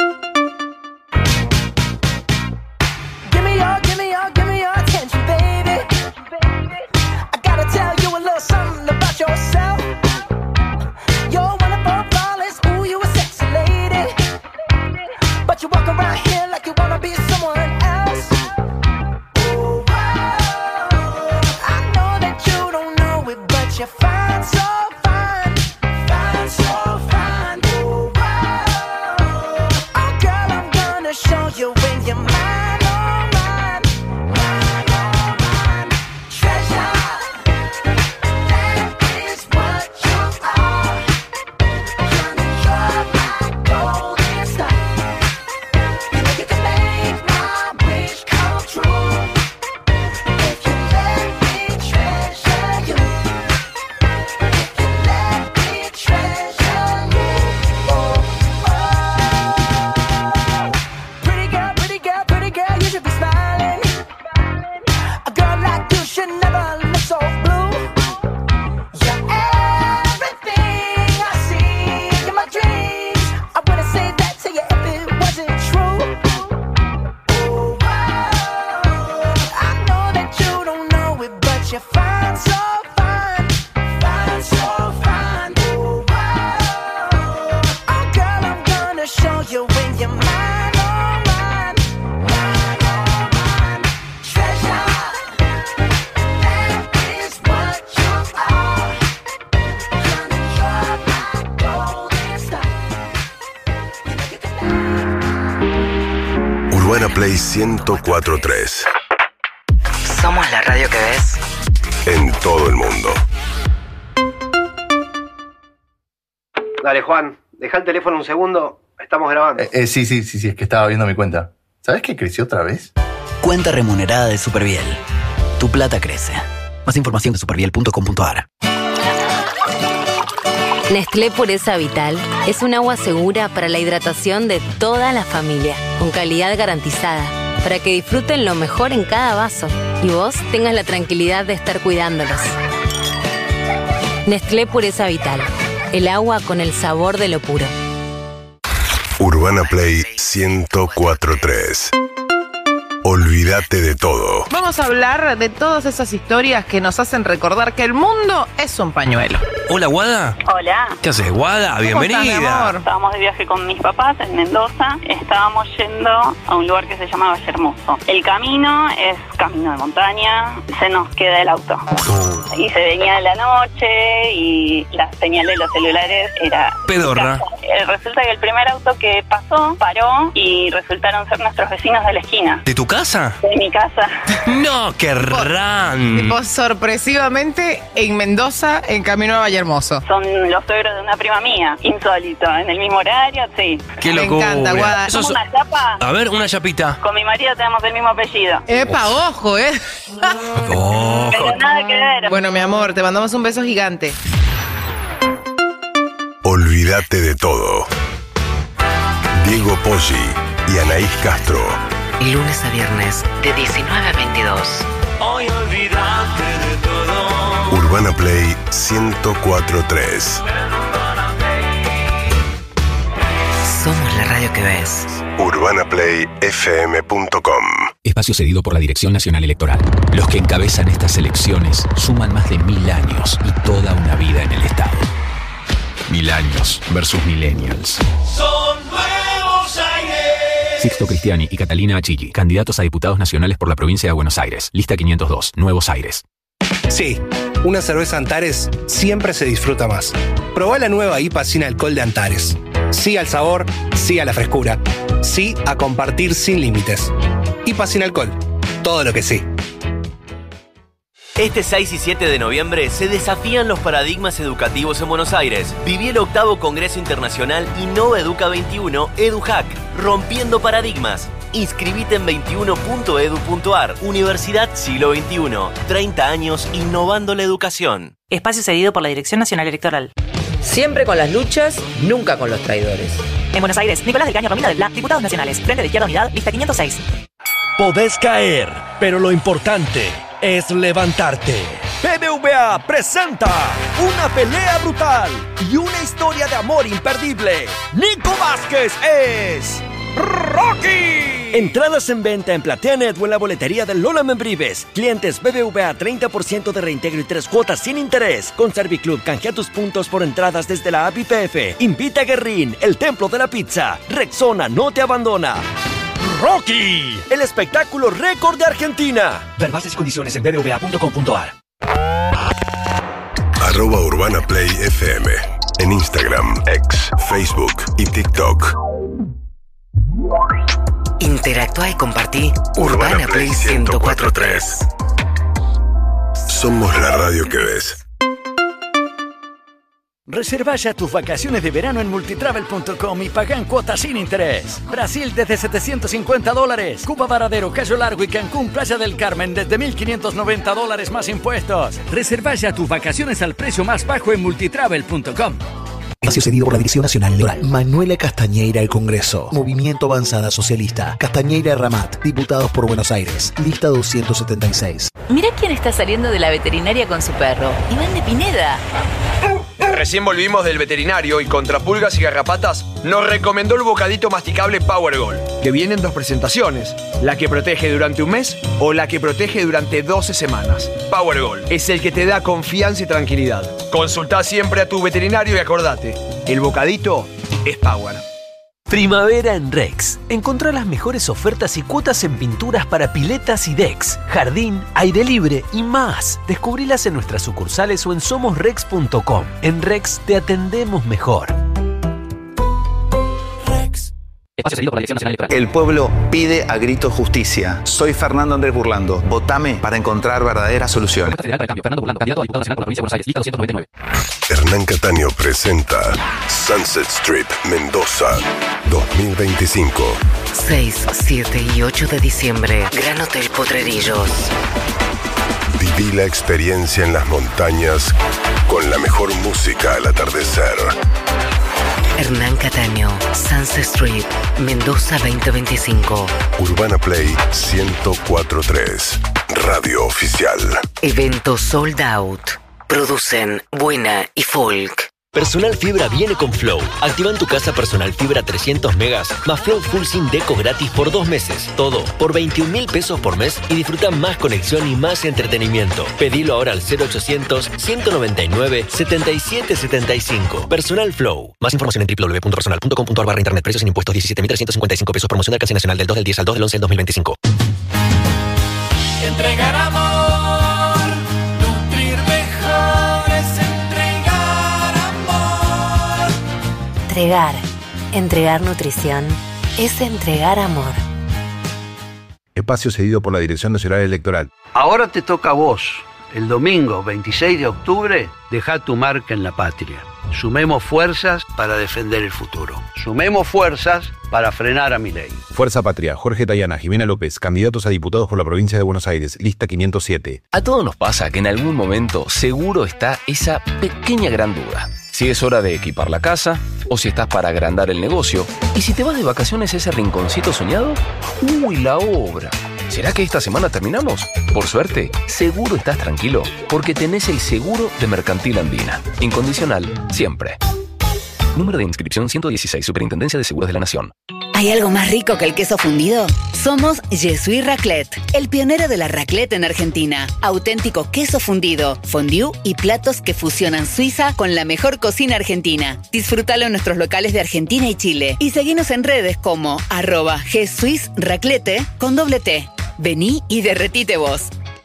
Give me your, give me your, give me your attention, baby. I gotta tell you a little something about yourself. You're wonderful, flawless, ooh, you a sexy lady. But you walk around here like you wanna be someone else. Ooh, whoa. I know that you don't know it, but you're fine, so fine, fine, so fine. Ooh, whoa. Oh, girl, I'm gonna show you when you're mine. Urbana Play ciento cuatro punto tres. Somos la radio que ves. En todo el mundo. Dale, Juan, deja el teléfono un segundo. Estamos grabando. Eh, eh, sí, sí, sí, sí, es que estaba viendo mi cuenta. ¿Sabes que creció otra vez? Cuenta remunerada de Superviel. Tu plata crece. Más información de superviel punto com punto a r. Nestlé Pureza Vital es un agua segura para la hidratación de toda la familia, con calidad garantizada, para que disfruten lo mejor en cada vaso y vos tengas la tranquilidad de estar cuidándolos. Nestlé Pureza Vital, el agua con el sabor de lo puro. Urbana Play ciento cuatro punto tres. Olvídate de todo. Vamos a hablar de todas esas historias que nos hacen recordar que el mundo es un pañuelo. Hola, Guada. Hola. ¿Qué haces, Guada? Bienvenida. ¿Cómo estás, mi amor? Estábamos de viaje con mis papás en Mendoza. Estábamos yendo a un lugar que se llama Valle Hermoso. El camino es camino de montaña. Se nos queda el auto. Y se venía la noche y la señal de los celulares era... pedorra. Eh, Resulta que el primer auto que pasó paró y resultaron ser nuestros vecinos de la esquina. ¿De tu casa? De mi casa. No, qué ran. Tipo, sorpresivamente, en Mendoza, en camino a Valle Hermoso. Son los suegros de una prima mía. Insólito. En el mismo horario, sí. Qué Me locura. encanta, Guada. Eso ¿Somos es- una chapa? A ver, una chapita. Con mi marido tenemos el mismo apellido. Epa, ojo, ¿eh? Oh. Pero nada que ver. Bueno, mi amor, te mandamos un beso gigante. Olvídate de todo. Diego Poggi y Anaís Castro. Lunes a viernes, de diecinueve a veintidós. Hoy olvídate de todo. Urbana Play ciento cuatro punto tres. Somos la radio que ves. Urbana Play F M punto com. Espacio cedido por la Dirección Nacional Electoral. Los que encabezan estas elecciones suman más de mil años y toda una vida en el Estado. Mil años versus millennials. Son nuevos aires. Sixto Cristiani y Catalina Achilli, candidatos a diputados nacionales por la provincia de Buenos Aires. Lista quinientos dos, Nuevos Aires. Sí, una cerveza Antares siempre se disfruta más. Probá la nueva I P A sin alcohol de Antares. Sí al sabor, sí a la frescura. Sí a compartir sin límites. I P A sin alcohol. Todo lo que sí. Este seis y siete de noviembre se desafían los paradigmas educativos en Buenos Aires. Viví el octavo Congreso Internacional Innova Educa veintiuno EduHack, rompiendo paradigmas. Inscribite en veintiuno punto edu punto ar. Universidad Siglo veintiuno. treinta años innovando la educación. Espacio cedido por la Dirección Nacional Electoral. Siempre con las luchas, nunca con los traidores. En Buenos Aires, Nicolás del Caño Romina del Bla, Diputados Nacionales. Frente de Izquierda Unidad, lista quinientos seis. Podés caer, pero lo importante es levantarte. B B V A presenta una pelea brutal y una historia de amor imperdible. Nico Vázquez es Rocky. Entradas en venta en PlateaNet o en la boletería de Lola Membrives. Clientes B B V A treinta por ciento de reintegro y tres cuotas sin interés. Con Serviclub canjea tus puntos por entradas desde la app I P F. Invita a Guerrín, el templo de la pizza. Rexona no te abandona. Rocky, el espectáculo récord de Argentina. Ver bases y condiciones en b b v a punto com punto a r. Arroba Urbana Play F M. En Instagram, X, Facebook y TikTok. Interactúa y compartí Urbana, Urbana Play ciento cuatro punto tres. Somos la radio que ves. Reserva ya tus vacaciones de verano en multitravel punto com y paga en cuotas sin interés. Brasil desde setecientos cincuenta dólares. Cuba, Varadero, Cayo Largo y Cancún, Playa del Carmen desde mil quinientos noventa dólares más impuestos. Reserva ya tus vacaciones al precio más bajo en multitravel punto com. Espacio cedido por la Dirección Nacional Electoral. Manuela Castañeira al Congreso. Movimiento Avanzada Socialista. Castañeira Ramat. Diputados por Buenos Aires. Lista doscientos setenta y seis. Mirá quién está saliendo de la veterinaria con su perro. Iván de Pineda. Recién volvimos del veterinario y contra pulgas y garrapatas nos recomendó el bocadito masticable Power Gold, que viene en dos presentaciones, la que protege durante un mes o la que protege durante doce semanas. Power Gold es el que te da confianza y tranquilidad. Consultá siempre a tu veterinario y acordate, el bocadito es Power. Primavera en Rex. Encontrá las mejores ofertas y cuotas en pinturas para piletas y decks, jardín, aire libre y más. Descubrilas en nuestras sucursales o en somos rex punto com. En Rex te atendemos mejor. El pueblo pide a grito justicia. Soy Fernando Andrés Burlando. Votame para encontrar verdaderas soluciones. Hernán Cataño presenta Sunset Strip Mendoza dos mil veinticinco. seis, siete y ocho de diciembre. Gran Hotel Potrerillos. Viví la experiencia en las montañas con la mejor música al atardecer. Hernán Cataño, Sunset Strip, Mendoza veinte veinticinco. Urbana Play ciento cuatro punto tres. Radio oficial. Evento sold out. Producen Buena y Folk. Personal Fibra viene con Flow. Activa en tu casa Personal Fibra trescientos megas más Flow Full SIM Deco gratis por dos meses. Todo por veintiún mil pesos por mes y disfruta más conexión y más entretenimiento. Pedilo ahora al cero ochocientos, ciento noventa y nueve, setenta y siete setenta y cinco. Personal Flow. Más información en w w w punto personal punto com punto a r barra internet. Precios sin impuestos diecisiete mil trescientos cincuenta y cinco pesos. Promoción de alcance nacional del dos del diez al dos del once del dos mil veinticinco. Entregar amor, nutrir mejor es entregar amor. Entregar. Entregar nutrición es entregar amor. Espacio cedido por la Dirección Nacional Electoral. Ahora te toca a vos. El domingo veintiséis de octubre, deja tu marca en la patria. Sumemos fuerzas para defender el futuro. Sumemos fuerzas para frenar a Milei. Fuerza Patria, Jorge Tayana, Jimena López, candidatos a diputados por la provincia de Buenos Aires, lista quinientos siete. A todos nos pasa que en algún momento seguro está esa pequeña gran duda. Si es hora de equipar la casa, o si estás para agrandar el negocio, y si te vas de vacaciones a ese rinconcito soñado, ¡uy, la obra! ¿Será que esta semana terminamos? Por suerte, seguro estás tranquilo, porque tenés el seguro de Mercantil Andina. Incondicional, siempre. Número de inscripción ciento dieciséis, Superintendencia de Seguros de la Nación. ¿Hay algo más rico que el queso fundido? Somos Jesús Raclette, el pionero de la raclette en Argentina. Auténtico queso fundido, fondue y platos que fusionan Suiza con la mejor cocina argentina. Disfrútalo en nuestros locales de Argentina y Chile. Y seguinos en redes como arroba Jesús Raclette con doble T. Vení y derretite vos.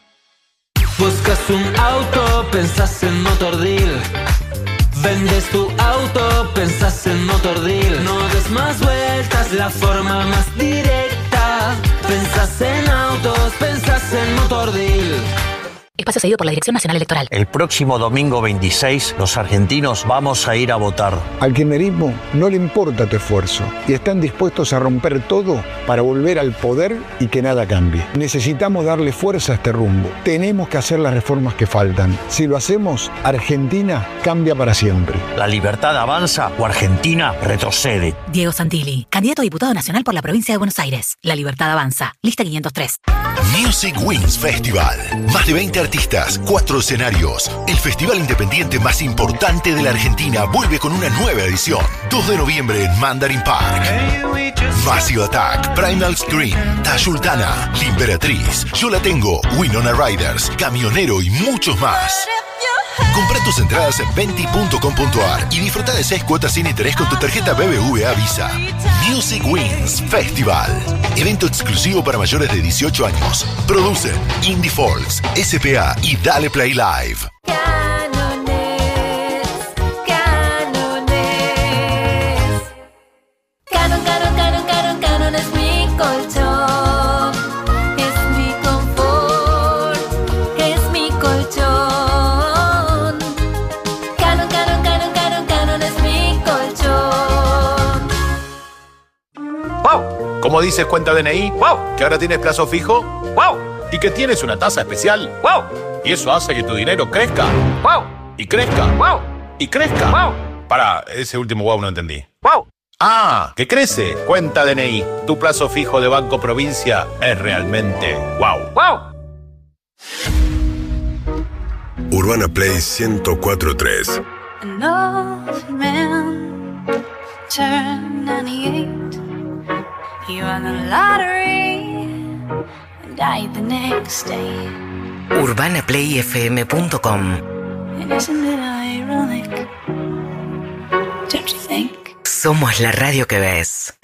Buscas un auto, pensás en Motor Deal. Vendes tu auto, pensás en Motor Deal. No des más vueltas, la forma más directa. Pensás en autos, pensás en Motor Deal. Espacio cedido por la Dirección Nacional Electoral. El próximo domingo veintiséis, los argentinos vamos a ir a votar. Al kirchnerismo no le importa tu esfuerzo y están dispuestos a romper todo para volver al poder y que nada cambie. Necesitamos darle fuerza a este rumbo. Tenemos que hacer las reformas que faltan. Si lo hacemos, Argentina cambia para siempre. La libertad avanza o Argentina retrocede. Diego Santilli, candidato a diputado nacional por la provincia de Buenos Aires. La libertad avanza. Lista quinientos tres. Music Wings Festival. Más de veinte artistas, cuatro escenarios. El festival independiente más importante de la Argentina vuelve con una nueva edición. dos de noviembre en Mandarin Park. Massive Attack, Primal Scream, Tayultana, La Imperatriz, Yo La Tengo, Winona Riders, Camionero y muchos más. Compra tus entradas en venti punto com punto ar y disfruta de seis cuotas sin interés con tu tarjeta B B V A Visa. Music Wings Festival. Evento exclusivo para mayores de dieciocho años. Producen Indie Folks, S P A y Dale Play Live. Canon, Canon, Canon, Canon, Canon es mi colchón, es mi confort, es mi colchón. Canon, Canon, Canon, Canon, Canon es mi colchón. ¡Wow! ¿Cómo dices cuenta D N I? ¡Wow! ¿Que ahora tienes plazo fijo? ¡Wow! ¿Y que tienes una tasa especial? ¡Wow! Y eso hace que tu dinero crezca. ¡Wow! Y crezca. ¡Wow! Y crezca. ¡Wow! Pará, ese último wow no entendí. ¡Wow! Ah, que crece. Cuenta D N I. Tu plazo fijo de Banco Provincia es realmente wow. ¡Wow! Urbana Play ciento cuatro punto tres. An old man turned ninety-eight. He won the lottery and died the next day. urbana play f m punto com. And isn't it ironic? Don't you think? Somos la radio que ves.